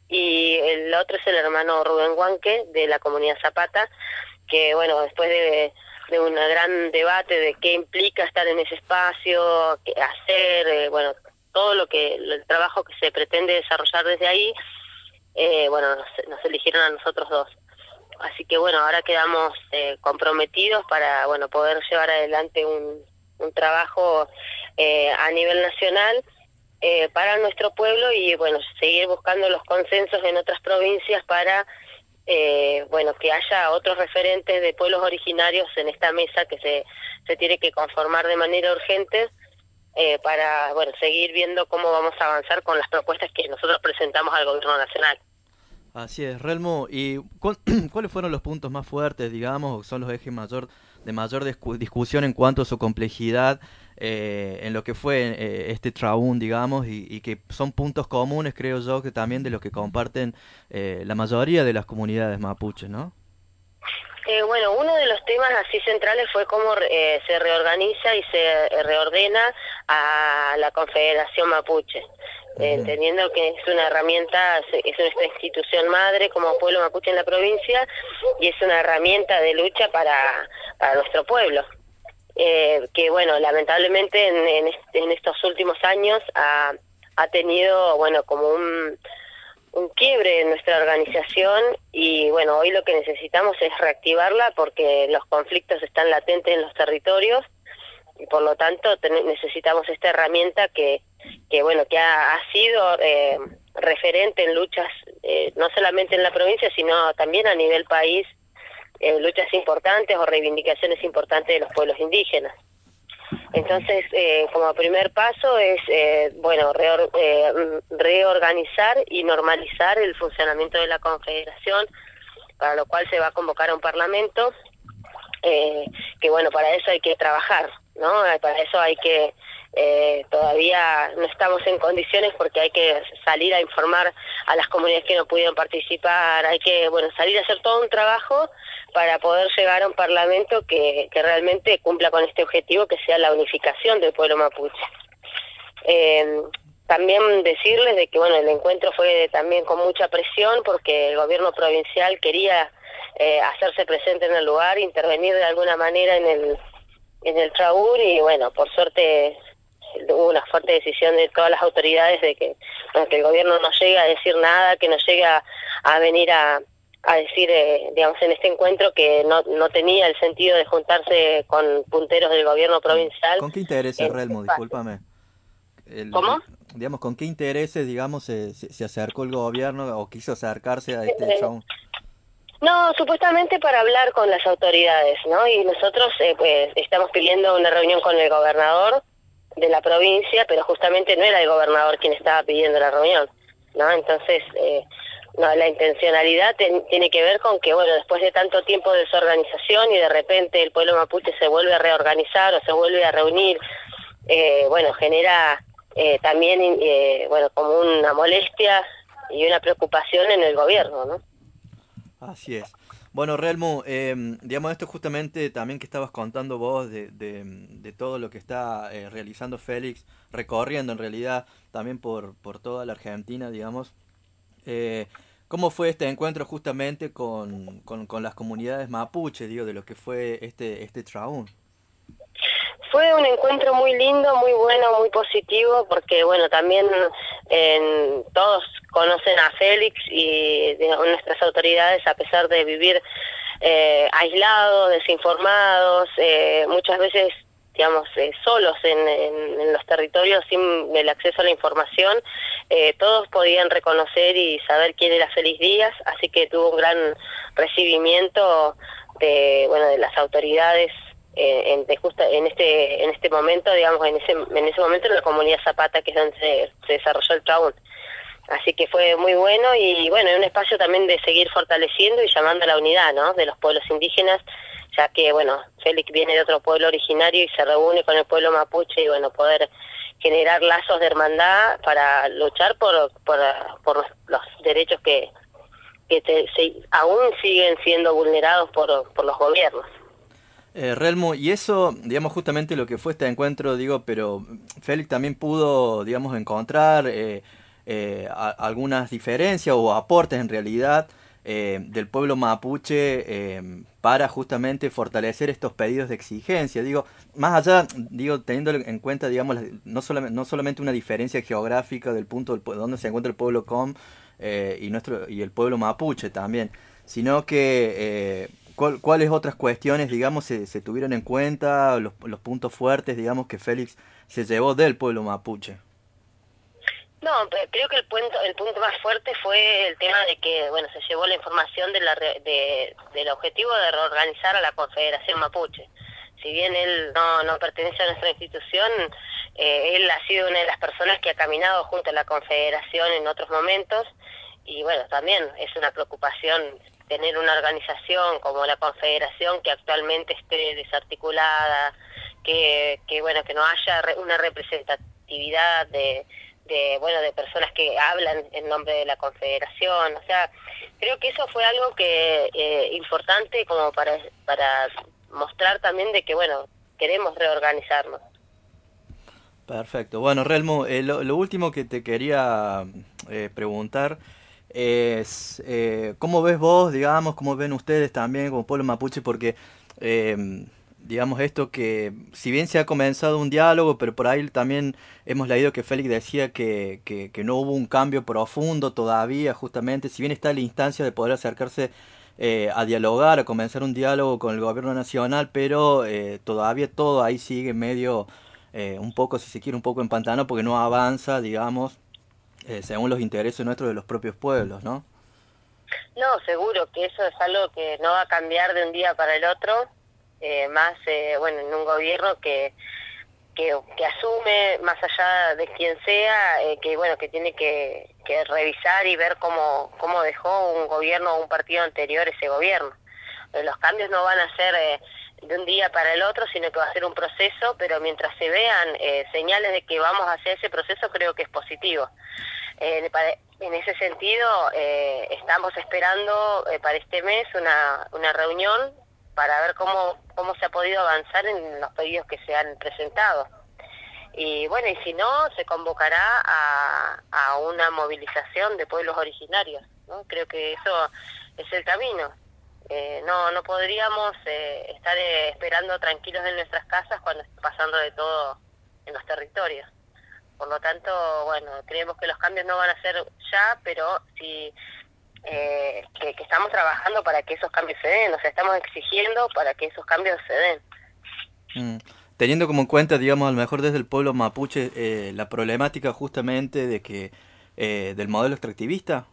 y el otro es el hermano Rubén Huanque, de la comunidad Zapata, que bueno, después de, de un gran debate de qué implica estar en ese espacio, qué hacer, eh, bueno, todo lo que el trabajo que se pretende desarrollar desde ahí, eh, bueno, nos, nos eligieron a nosotros dos. Así que bueno, ahora quedamos eh, comprometidos para bueno poder llevar adelante un, un trabajo eh, a nivel nacional eh, para nuestro pueblo y bueno seguir buscando los consensos en otras provincias para eh, bueno que haya otros referentes de pueblos originarios en esta mesa que se, se tiene que conformar de manera urgente eh, para bueno seguir viendo cómo vamos a avanzar con las propuestas que nosotros presentamos al gobierno nacional. Así es, Relmo, ¿y cu cuáles fueron los puntos más fuertes, digamos, o son los ejes mayor de mayor discu discusión en cuanto a su complejidad eh, en lo que fue eh, este Traún, digamos, y, y que son puntos comunes, creo yo, que también de los que comparten eh, la mayoría de las comunidades mapuches, ¿no? Eh, bueno, uno de los temas así centrales fue cómo eh, se reorganiza y se reordena a la Confederación Mapuche. Eh, entendiendo que es una herramienta, es nuestra institución madre como pueblo mapuche en la provincia y es una herramienta de lucha para, para nuestro pueblo. Eh, que bueno, lamentablemente en, en, este, en estos últimos años ha, ha tenido, bueno, como un, un quiebre en nuestra organización y bueno, hoy lo que necesitamos es reactivarla porque los conflictos están latentes en los territorios y por lo tanto necesitamos esta herramienta que que bueno que ha, ha sido eh, referente en luchas eh, no solamente en la provincia sino también a nivel país, eh, luchas importantes o reivindicaciones importantes de los pueblos indígenas. Entonces eh, como primer paso es eh, bueno reor, eh, reorganizar y normalizar el funcionamiento de la Confederación, para lo cual se va a convocar a un parlamento eh, que bueno para eso hay que trabajar, ¿no? Para eso hay que Eh, todavía no estamos en condiciones porque hay que salir a informar a las comunidades que no pudieron participar, hay que bueno salir a hacer todo un trabajo para poder llegar a un parlamento que, que realmente cumpla con este objetivo, que sea la unificación del pueblo mapuche. Eh, también decirles de que bueno el encuentro fue también con mucha presión porque el gobierno provincial quería eh, hacerse presente en el lugar, intervenir de alguna manera en el en el Traún y bueno, por suerte hubo una fuerte decisión de todas las autoridades de que, bueno, que el gobierno no llegue a decir nada, que no llegue a, a venir a, a decir, eh, digamos, en este encuentro que no, no tenía el sentido de juntarse con punteros del gobierno provincial. ¿Con qué intereses, Relmo? Discúlpame. El, ¿Cómo? Digamos, ¿con qué intereses, digamos, se, se, se acercó el gobierno o quiso acercarse a este Traún? No, supuestamente para hablar con las autoridades, ¿no? Y nosotros eh, pues estamos pidiendo una reunión con el gobernador de la provincia, pero justamente no era el gobernador quien estaba pidiendo la reunión, ¿no? Entonces, eh, no, la intencionalidad ten, tiene que ver con que, bueno, después de tanto tiempo de desorganización y de repente el pueblo mapuche se vuelve a reorganizar o se vuelve a reunir, eh, bueno, genera eh, también, eh, bueno, como una molestia y una preocupación en el gobierno, ¿no? Así es. Bueno, Relmo, eh, digamos esto justamente también que estabas contando vos de, de, de todo lo que está eh, realizando Félix, recorriendo en realidad también por, por toda la Argentina, digamos. Eh, ¿Cómo fue este encuentro justamente con, con, con las comunidades mapuche, digo, de lo que fue este, este Traún? Fue un encuentro muy lindo, muy bueno, muy positivo, porque bueno, también eh, todos conocen a Félix y de, nuestras autoridades, a pesar de vivir eh, aislados, desinformados, eh, muchas veces, digamos, eh, solos en, en, en los territorios sin el acceso a la información, eh, todos podían reconocer y saber quién era Félix Díaz, así que tuvo un gran recibimiento de, bueno, de las autoridades. En, de justa, en este en este momento, digamos, en ese en ese momento en la comunidad Zapata, que es donde se, se desarrolló el Traún. Así que fue muy bueno y bueno, es un espacio también de seguir fortaleciendo y llamando a la unidad, ¿no?, de los pueblos indígenas, ya que, bueno, Félix viene de otro pueblo originario y se reúne con el pueblo mapuche y, bueno, poder generar lazos de hermandad para luchar por por, por los derechos que, que te, se, aún siguen siendo vulnerados por, por los gobiernos. Eh, Relmo, y eso, digamos, justamente lo que fue este encuentro, digo, pero Félix también pudo, digamos, encontrar eh, eh, a, algunas diferencias o aportes en realidad eh, del pueblo mapuche eh, para justamente fortalecer estos pedidos de exigencia. Digo, más allá, digo, teniendo en cuenta, digamos, no solamente, no solamente una diferencia geográfica del punto del, donde se encuentra el pueblo com eh, y nuestro y el pueblo mapuche también, sino que eh, cuál, cuáles otras cuestiones, digamos, se, se tuvieron en cuenta, los, los puntos fuertes, digamos, que Félix se llevó del pueblo mapuche. No, pe- creo que el punto, el punto más fuerte fue el tema de que, bueno, se llevó la información de la re- de, del objetivo de reorganizar a la Confederación Mapuche. Si bien él no, no pertenece a nuestra institución, eh, él ha sido una de las personas que ha caminado junto a la Confederación en otros momentos, y bueno, también es una preocupación tener una organización como la Confederación que actualmente esté desarticulada, que, que bueno, que no haya re- una representatividad de de bueno de personas que hablan en nombre de la Confederación. O sea, creo que eso fue algo que eh, importante como para para mostrar también de que bueno, queremos reorganizarnos. Perfecto. Bueno, Relmo, eh, lo, lo último que te quería eh, preguntar es eh, ¿cómo ves vos, digamos, cómo ven ustedes también como pueblo mapuche? Porque eh, digamos esto que, si bien se ha comenzado un diálogo, pero por ahí también hemos leído que Félix decía que, que, que no hubo un cambio profundo todavía, justamente, si bien está la instancia de poder acercarse eh, a dialogar, a comenzar un diálogo con el gobierno nacional, pero eh, todavía todo ahí sigue medio, eh, un poco, si se quiere, un poco empantanado, porque no avanza, digamos, eh, según los intereses nuestros de los propios pueblos, ¿no? No, seguro que eso es algo que no va a cambiar de un día para el otro. Eh, más eh, bueno en un gobierno que, que que asume más allá de quien sea eh, que bueno que tiene que, que revisar y ver cómo cómo dejó un gobierno o un partido anterior ese gobierno. Eh, los cambios no van a ser eh, de un día para el otro, sino que va a ser un proceso, pero mientras se vean eh, señales de que vamos hacia ese proceso, creo que es positivo. Eh, para, en ese sentido eh, estamos esperando eh, para este mes una una reunión para ver cómo cómo se ha podido avanzar en los pedidos que se han presentado. Y bueno, y si no, se convocará a, a una movilización de pueblos originarios, ¿no? Creo que eso es el camino. Eh, no no podríamos eh, estar eh, esperando tranquilos en nuestras casas cuando está pasando de todo en los territorios. Por lo tanto, bueno, creemos que los cambios no van a ser ya, pero sí Eh, que, que estamos trabajando para que esos cambios se den, o sea, estamos exigiendo para que esos cambios se den. Mm. Teniendo como en cuenta, digamos, a lo mejor desde el pueblo mapuche, eh, la problemática justamente de que eh, del modelo extractivista.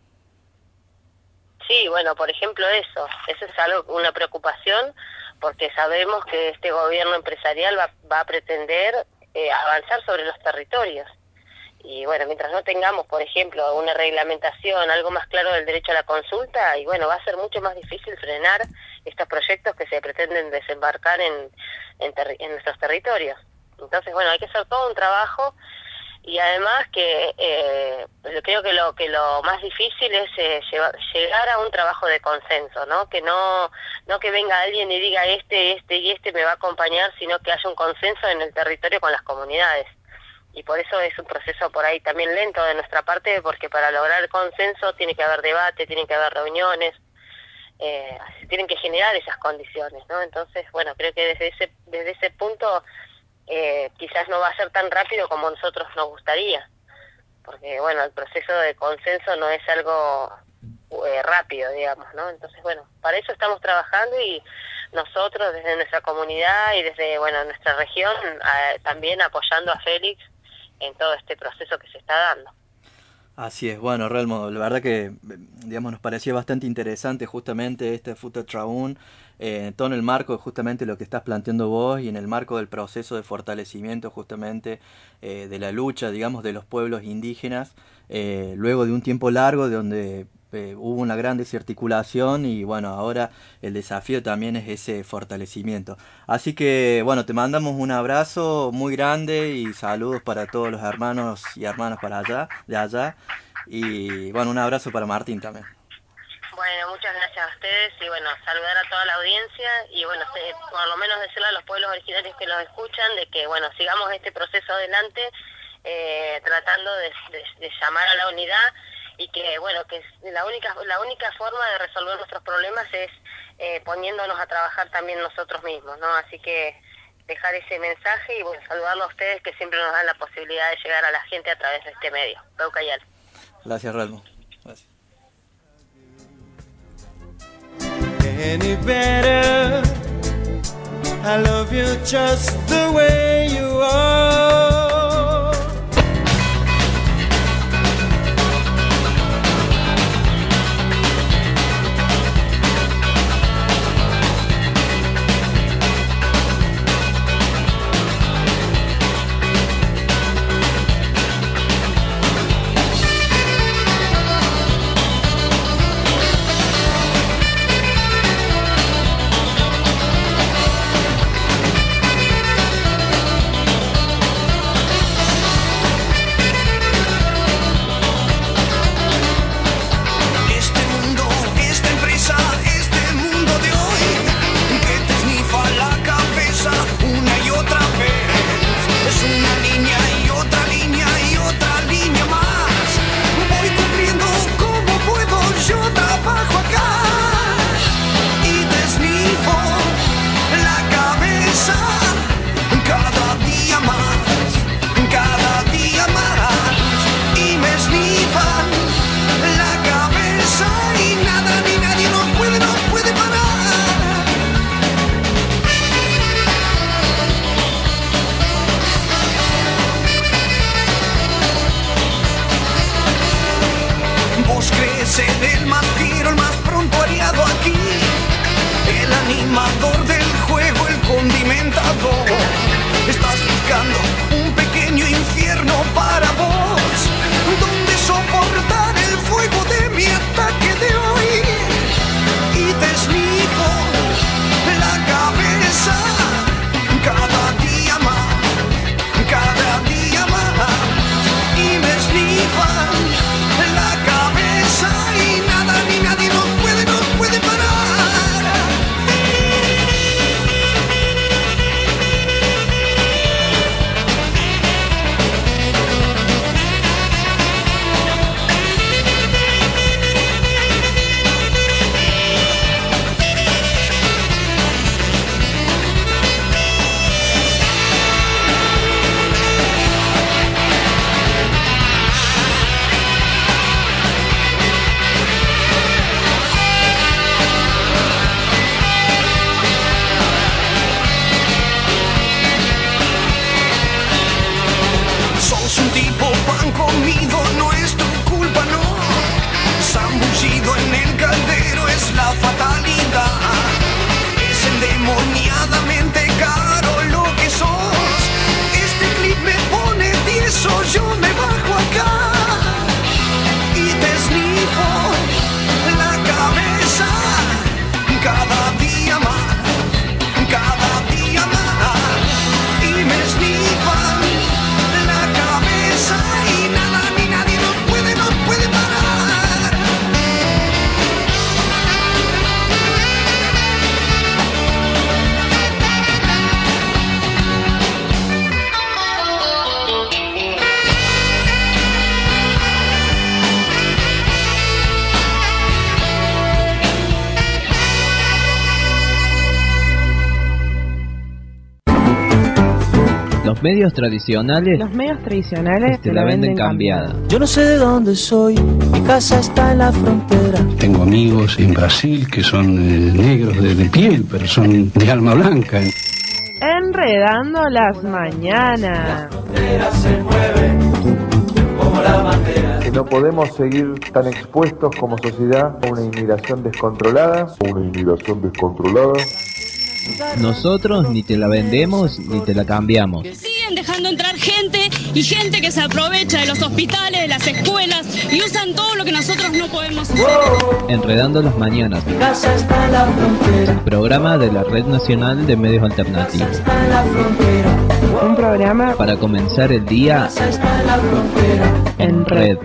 Sí, bueno, por ejemplo eso, eso es algo, una preocupación, porque sabemos que este gobierno empresarial va, va a pretender eh, avanzar sobre los territorios. Y bueno, mientras no tengamos, por ejemplo, una reglamentación, algo más claro del derecho a la consulta, y bueno, va a ser mucho más difícil frenar estos proyectos que se pretenden desembarcar en, en, terri en nuestros territorios. Entonces, bueno, hay que hacer todo un trabajo, y además que eh, creo que lo que lo más difícil es eh, llevar, llegar a un trabajo de consenso, ¿no? Que no no que venga alguien y diga este, este y este me va a acompañar, sino que haya un consenso en el territorio con las comunidades. Y por eso es un proceso por ahí también lento de nuestra parte, porque para lograr el consenso tiene que haber debate, tiene que haber reuniones, eh, tienen que generar esas condiciones, ¿no? Entonces, bueno, creo que desde ese desde ese punto eh, quizás no va a ser tan rápido como nosotros nos gustaría, porque, bueno, el proceso de consenso no es algo eh, rápido, digamos, ¿no? Entonces, bueno, para eso estamos trabajando, y nosotros desde nuestra comunidad y desde, bueno, nuestra región eh, también apoyando a Félix en todo este proceso que se está dando. Así es, bueno, Relmo, la verdad que, digamos, nos parecía bastante interesante justamente este Futa Traún, eh, todo en el marco de justamente lo que estás planteando vos y en el marco del proceso de fortalecimiento justamente eh, de la lucha, digamos, de los pueblos indígenas, eh, luego de un tiempo largo de donde eh, hubo una gran desarticulación, y bueno, ahora el desafío también es ese fortalecimiento. Así que bueno, te mandamos un abrazo muy grande y saludos para todos los hermanos y hermanas para allá, de allá, y bueno, un abrazo para Martín también. Bueno, muchas gracias a ustedes, y bueno, saludar a toda la audiencia, y bueno, por lo menos decirle a los pueblos originarios que los escuchan de que, bueno, sigamos este proceso adelante, eh, tratando de, de, de llamar a la unidad y que, bueno, que la única, la única forma de resolver nuestros problemas es eh, poniéndonos a trabajar también nosotros mismos, ¿no? Así que dejar ese mensaje y, bueno, saludarlos a ustedes que siempre nos dan la posibilidad de llegar a la gente a través de este medio. Peucayal. Gracias, Ralmo. Gracias. Any better? I love you just the way you are. Estás buscando un pequeño infierno para vos, donde soportar el fuego de mi ataque de hoy. Y te esnipo la cabeza cada día más, cada día más. Y me esnipan la cabeza y nada ni nadie nos puede, nos puede parar. Comido, no es tu culpa, no. Zambullido en el caldero es la fatalidad. Es endemoniadamente caro lo que sos. Este clip me pone tieso, yo me bajo acá y te esnipo la cabeza cada día más, cada día más. Y me esnipan la cabeza y nada ni nadie nos puede, nos puede parar. Los medios tradicionales Los medios tradicionales te la venden cambiada. Yo no sé de dónde soy, mi casa está en la frontera. Tengo amigos en Brasil que son eh, negros de, de piel, pero son de alma blanca. Enredando las mañanas. Se mueve como la bandera. Que no podemos seguir tan expuestos como sociedad a una inmigración descontrolada. Una inmigración descontrolada. Nosotros ni te la vendemos ni te la cambiamos. Siguen dejando entrar gente y gente que se aprovecha de los hospitales, de las escuelas y usan todo lo que nosotros no podemos usar. Enredando las mañanas. Mi casa está en la frontera. Programa de la Red Nacional de Medios Alternativos. Está en la frontera. Un programa para comenzar el día está en la frontera. En red.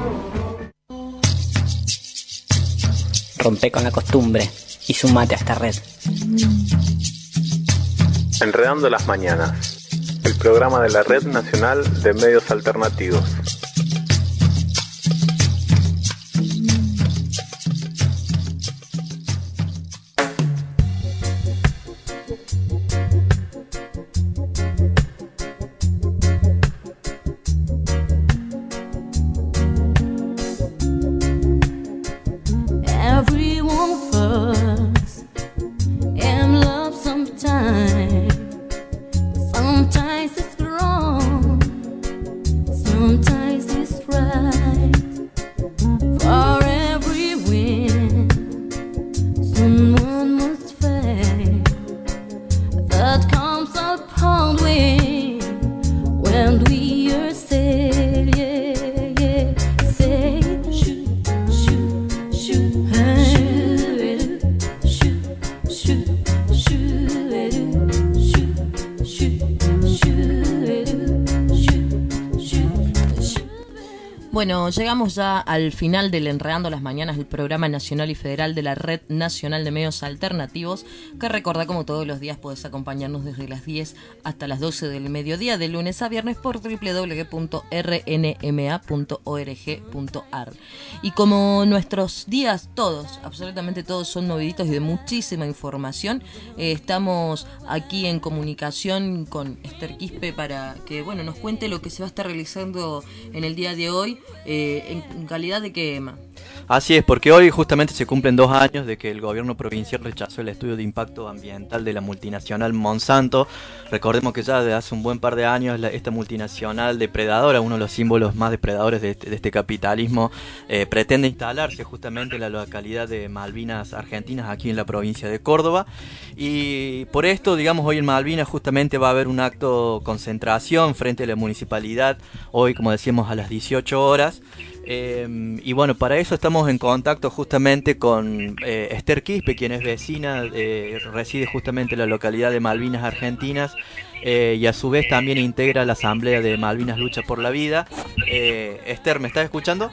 Rompe con la costumbre y sumate a esta red. Enredando las mañanas, el programa de la Red Nacional de Medios Alternativos. Everyone falls in love sometimes. Sometimes it's wrong, sometimes it's right. For every win, someone must fail. That comes upon we when we are sail, yeah, yeah, sail, shoot, shoot, shoot, shoot, shoot, shoot, shoot, shoot. Bueno, llegamos ya al final del Enredando las Mañanas del Programa Nacional y Federal de la Red Nacional de Medios Alternativos, que recordá como todos los días podés acompañarnos desde las diez hasta las doce del mediodía, de lunes a viernes por doble u doble u doble u punto r n m a punto org punto a r. Y como nuestros días todos, absolutamente todos son moviditos y de muchísima información, eh, estamos aquí en comunicación con Esther Quispe para que bueno nos cuente lo que se va a estar realizando en el día de hoy. Eh, en calidad de qué, Emma. Así es, porque hoy justamente se cumplen dos años de que el gobierno provincial rechazó el estudio de impacto ambiental de la multinacional Monsanto. Recordemos que ya desde hace un buen par de años la, esta multinacional depredadora, uno de los símbolos más depredadores de este, de este capitalismo, eh, pretende instalarse justamente en la localidad de Malvinas Argentinas, aquí en la provincia de Córdoba. Y por esto, digamos, hoy en Malvinas justamente va a haber un acto concentración frente a la municipalidad, hoy como decíamos a las dieciocho horas. Eh, y bueno, para eso estamos en contacto justamente con eh, Esther Quispe, quien es vecina, eh, reside justamente en la localidad de Malvinas Argentinas, eh, y a su vez también integra la asamblea de Malvinas Lucha por la Vida. eh, Esther, ¿me estás escuchando?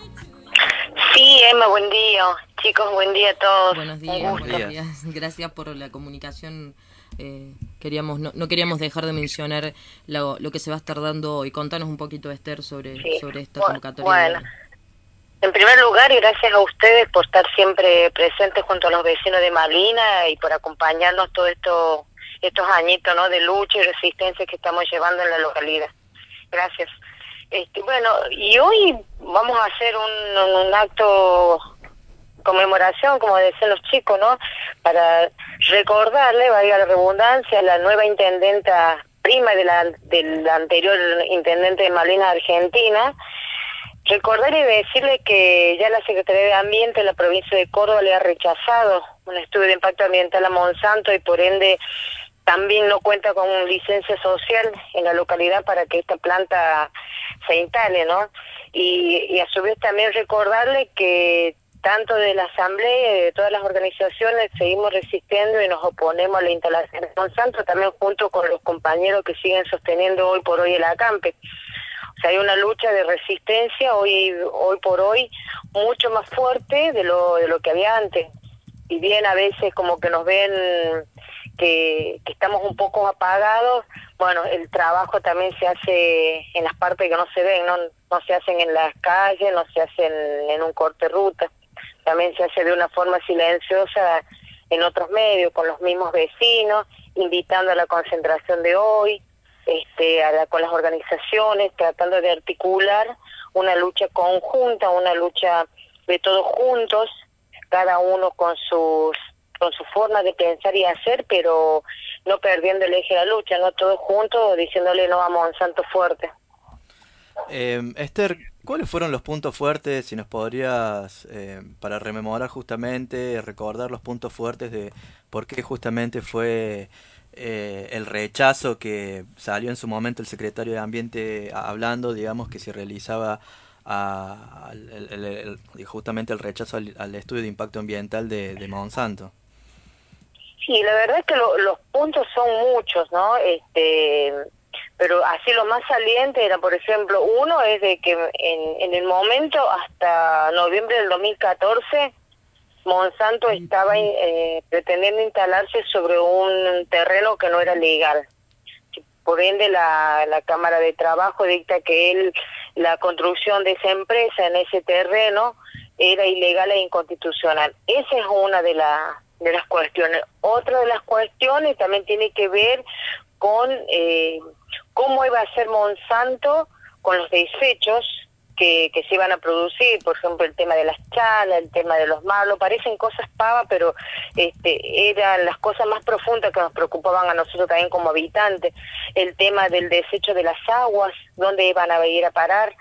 Sí, Emma, buen día. Chicos, buen día a todos. Buenos días, buenos días. Gracias por la comunicación. Eh, queríamos no, no queríamos dejar de mencionar lo, lo que se va a estar dando hoy. Contanos un poquito, Esther, sobre, Sí. sobre esta Bu- convocatoria. Bueno, en primer lugar, y gracias a ustedes por estar siempre presentes junto a los vecinos de Malvinas y por acompañarnos todos esto, estos añitos, ¿no?, de lucha y resistencia que estamos llevando en la localidad. Gracias. Este, bueno, y hoy vamos a hacer un, un, un acto conmemoración, como decían los chicos, ¿no?, para recordarle, valga la redundancia, a la nueva intendenta prima de la, del anterior intendente de Malvinas Argentina. Recordar y decirle que ya la Secretaría de Ambiente de la provincia de Córdoba le ha rechazado un estudio de impacto ambiental a Monsanto y por ende también no cuenta con licencia social en la localidad para que esta planta se instale, ¿no? Y, y a su vez también recordarle que tanto de la Asamblea y de todas las organizaciones seguimos resistiendo y nos oponemos a la instalación de Monsanto, también junto con los compañeros que siguen sosteniendo hoy por hoy el acampe. O sea, hay una lucha de resistencia hoy hoy por hoy mucho más fuerte de lo de lo que había antes. Y bien a veces como que nos ven que, que estamos un poco apagados, bueno, el trabajo también se hace en las partes que no se ven, no no se hacen en las calles, no se hacen en un corte ruta, también se hace de una forma silenciosa en otros medios, con los mismos vecinos, invitando a la concentración de hoy, este, a la, con las organizaciones, tratando de articular una lucha conjunta, una lucha de todos juntos, cada uno con sus con su forma de pensar y hacer, pero no perdiendo el eje de la lucha, no todos juntos diciéndole no a Monsanto fuerte. Eh, Esther, ¿cuáles fueron los puntos fuertes, si nos podrías, eh, para rememorar justamente, recordar los puntos fuertes de por qué justamente fue eh, el rechazo que salió en su momento el secretario de Ambiente hablando, digamos, que se realizaba a, a, el, el, el, justamente el rechazo al, al estudio de impacto ambiental de, de Monsanto? Sí, la verdad es que lo, los puntos son muchos, ¿no? Este, pero así lo más saliente era, por ejemplo, uno es de que en, en el momento hasta noviembre del dos mil catorce Monsanto estaba eh, pretendiendo instalarse sobre un terreno que no era legal. por ende la, la Cámara de Trabajo dicta que él, la construcción de esa empresa en ese terreno era ilegal e inconstitucional. Esa es una de, la, de las cuestiones. Otra de las cuestiones también tiene que ver con eh, cómo iba a ser Monsanto con los desechos que, que se iban a producir, por ejemplo el tema de las chalas, el tema de los malos, parecen cosas pavas, pero este, eran las cosas más profundas que nos preocupaban a nosotros también como habitantes, el tema del desecho de las aguas, dónde iban a ir a parar,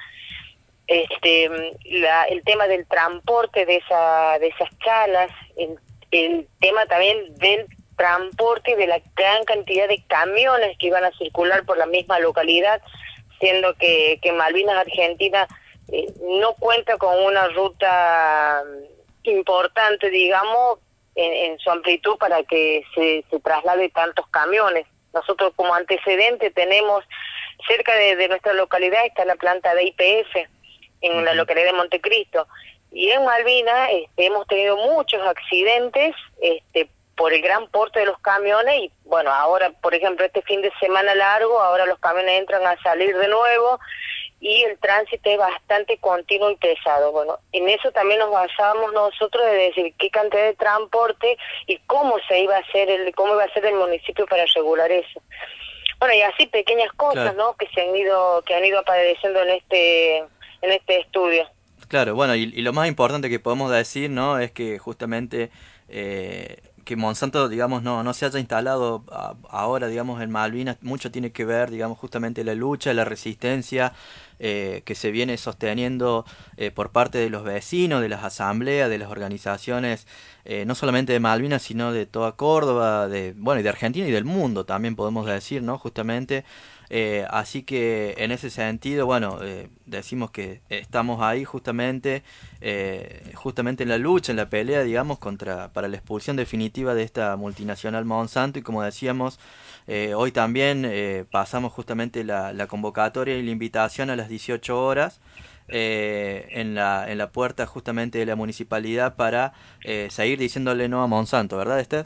este, la, el tema del transporte de, esa, de esas chalas, el, el tema también del transporte de la gran cantidad de camiones que iban a circular por la misma localidad, siendo que, que Malvinas Argentina eh, no cuenta con una ruta importante, digamos, en, en su amplitud para que se, se traslade tantos camiones. Nosotros como antecedente tenemos, cerca de, de nuestra localidad está la planta de I P F, en uh-huh. la localidad de Montecristo, y en Malvinas este, hemos tenido muchos accidentes este, por el gran porte de los camiones, y bueno, ahora, por ejemplo, este fin de semana largo, ahora los camiones entran a salir de nuevo, y el tránsito es bastante continuo y pesado. Bueno, en eso también nos basábamos nosotros de decir qué cantidad de transporte y cómo se iba a hacer el, cómo iba a ser el municipio para regular eso. Bueno, y así pequeñas cosas, claro, ¿no?, que se han ido, que han ido apareciendo en este, en este estudio. Claro, bueno, y, y lo más importante que podemos decir, ¿no?, es que justamente eh, que Monsanto, digamos, no, no se haya instalado a, ahora, digamos, en Malvinas, mucho tiene que ver, digamos, justamente la lucha, la resistencia eh, que se viene sosteniendo eh, por parte de los vecinos, de las asambleas, de las organizaciones, eh, no solamente de Malvinas, sino de toda Córdoba, de, bueno, y de Argentina y del mundo también podemos decir, ¿no?, justamente. Eh, así que en ese sentido, bueno, eh, decimos que estamos ahí justamente, eh, justamente en la lucha, en la pelea, digamos, contra para la expulsión definitiva de esta multinacional Monsanto, y como decíamos, eh, hoy también eh, pasamos justamente la, la convocatoria y la invitación a las dieciocho horas eh, en la en la puerta justamente de la municipalidad para eh, seguir diciéndole no a Monsanto, ¿verdad, Esther?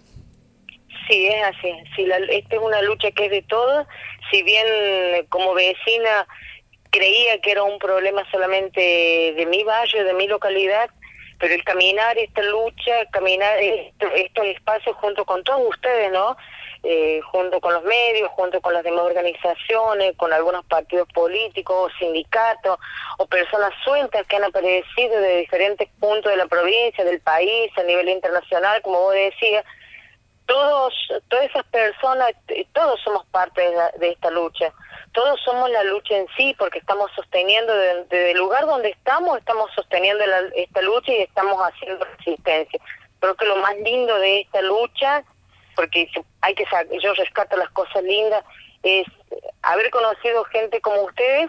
Sí, es así. Sí, la, esta es una lucha que es de todos. Si bien como vecina creía que era un problema solamente de mi barrio, de mi localidad, pero el caminar esta lucha, caminar esto, estos espacios junto con todos ustedes, ¿no?, eh, junto con los medios, junto con las demás organizaciones, con algunos partidos políticos, sindicatos o personas sueltas que han aparecido de diferentes puntos de la provincia, del país, a nivel internacional, como vos decías. Todos, todas esas personas, todos somos parte de, la, de esta lucha, todos somos la lucha en sí, porque estamos sosteniendo, desde, desde el lugar donde estamos, estamos sosteniendo la, esta lucha y estamos haciendo resistencia. Creo que lo más lindo de esta lucha, porque hay que yo rescato las cosas lindas, es haber conocido gente como ustedes,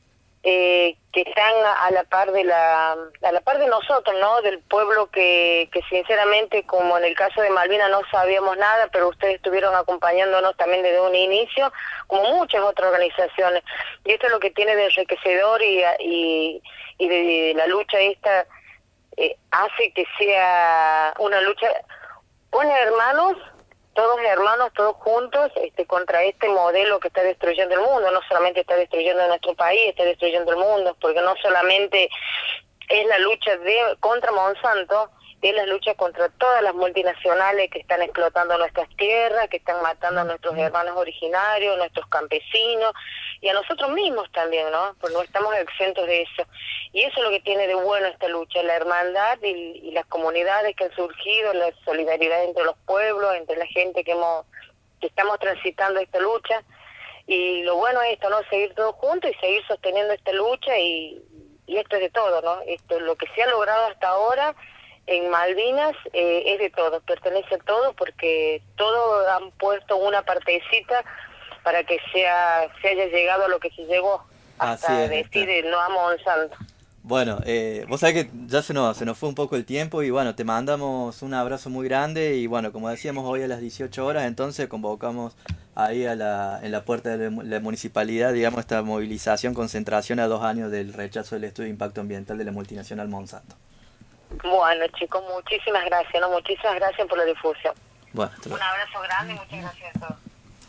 eh, que están a la par de la a la par de nosotros, ¿no?, del pueblo que, que sinceramente, como en el caso de Malvinas, no sabíamos nada, pero ustedes estuvieron acompañándonos también desde un inicio, como muchas otras organizaciones, y esto es lo que tiene de enriquecedor y, y, y de, de la lucha esta, eh, hace que sea una lucha con hermanos, todos hermanos, todos juntos, este, contra este modelo que está destruyendo el mundo. No solamente está destruyendo nuestro país, está destruyendo el mundo, porque no solamente es la lucha de contra Monsanto, es la lucha contra todas las multinacionales que están explotando nuestras tierras, que están matando a nuestros hermanos originarios, nuestros campesinos, y a nosotros mismos también, ¿no?, porque no estamos exentos de eso. Y eso es lo que tiene de bueno esta lucha, la hermandad y, y las comunidades que han surgido, la solidaridad entre los pueblos, entre la gente que hemos que estamos transitando esta lucha. Y lo bueno es esto, ¿no?, seguir todos juntos y seguir sosteniendo esta lucha, y, y esto es de todo, ¿no? Esto, lo que se ha logrado hasta ahora en Malvinas eh, es de todos, pertenece a todos, porque todos han puesto una partecita para que sea se haya llegado a lo que se llegó, hasta es, decir el no a Monsanto. Bueno, eh, vos sabés que ya se nos, se nos fue un poco el tiempo, y bueno, te mandamos un abrazo muy grande, y bueno, como decíamos, hoy a las dieciocho horas, entonces convocamos ahí a la, en la puerta de la municipalidad, digamos, esta movilización, concentración a dos años del rechazo del estudio de impacto ambiental de la multinacional Monsanto. Bueno, chicos, muchísimas gracias, ¿no? Muchísimas gracias por la difusión. Bueno, un abrazo grande y muchas gracias a todos.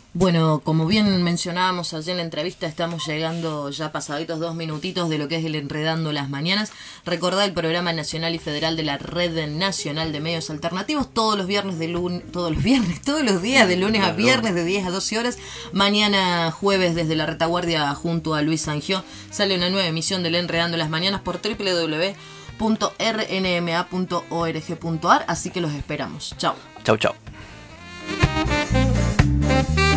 Bueno, como bien mencionábamos ayer en la entrevista, estamos llegando ya pasaditos dos minutitos de lo que es el Enredando las Mañanas. Recordá el programa nacional y federal de la Red Nacional de Medios Alternativos todos los viernes de lunes, todos los viernes, todos los días de lunes a viernes de diez a doce horas. Mañana jueves desde la retaguardia junto a Luis Sangió sale una nueva emisión del Enredando las Mañanas por doble u doble u doble u punto r n m a punto org punto a r, así que los esperamos. Chau. Chau, chau.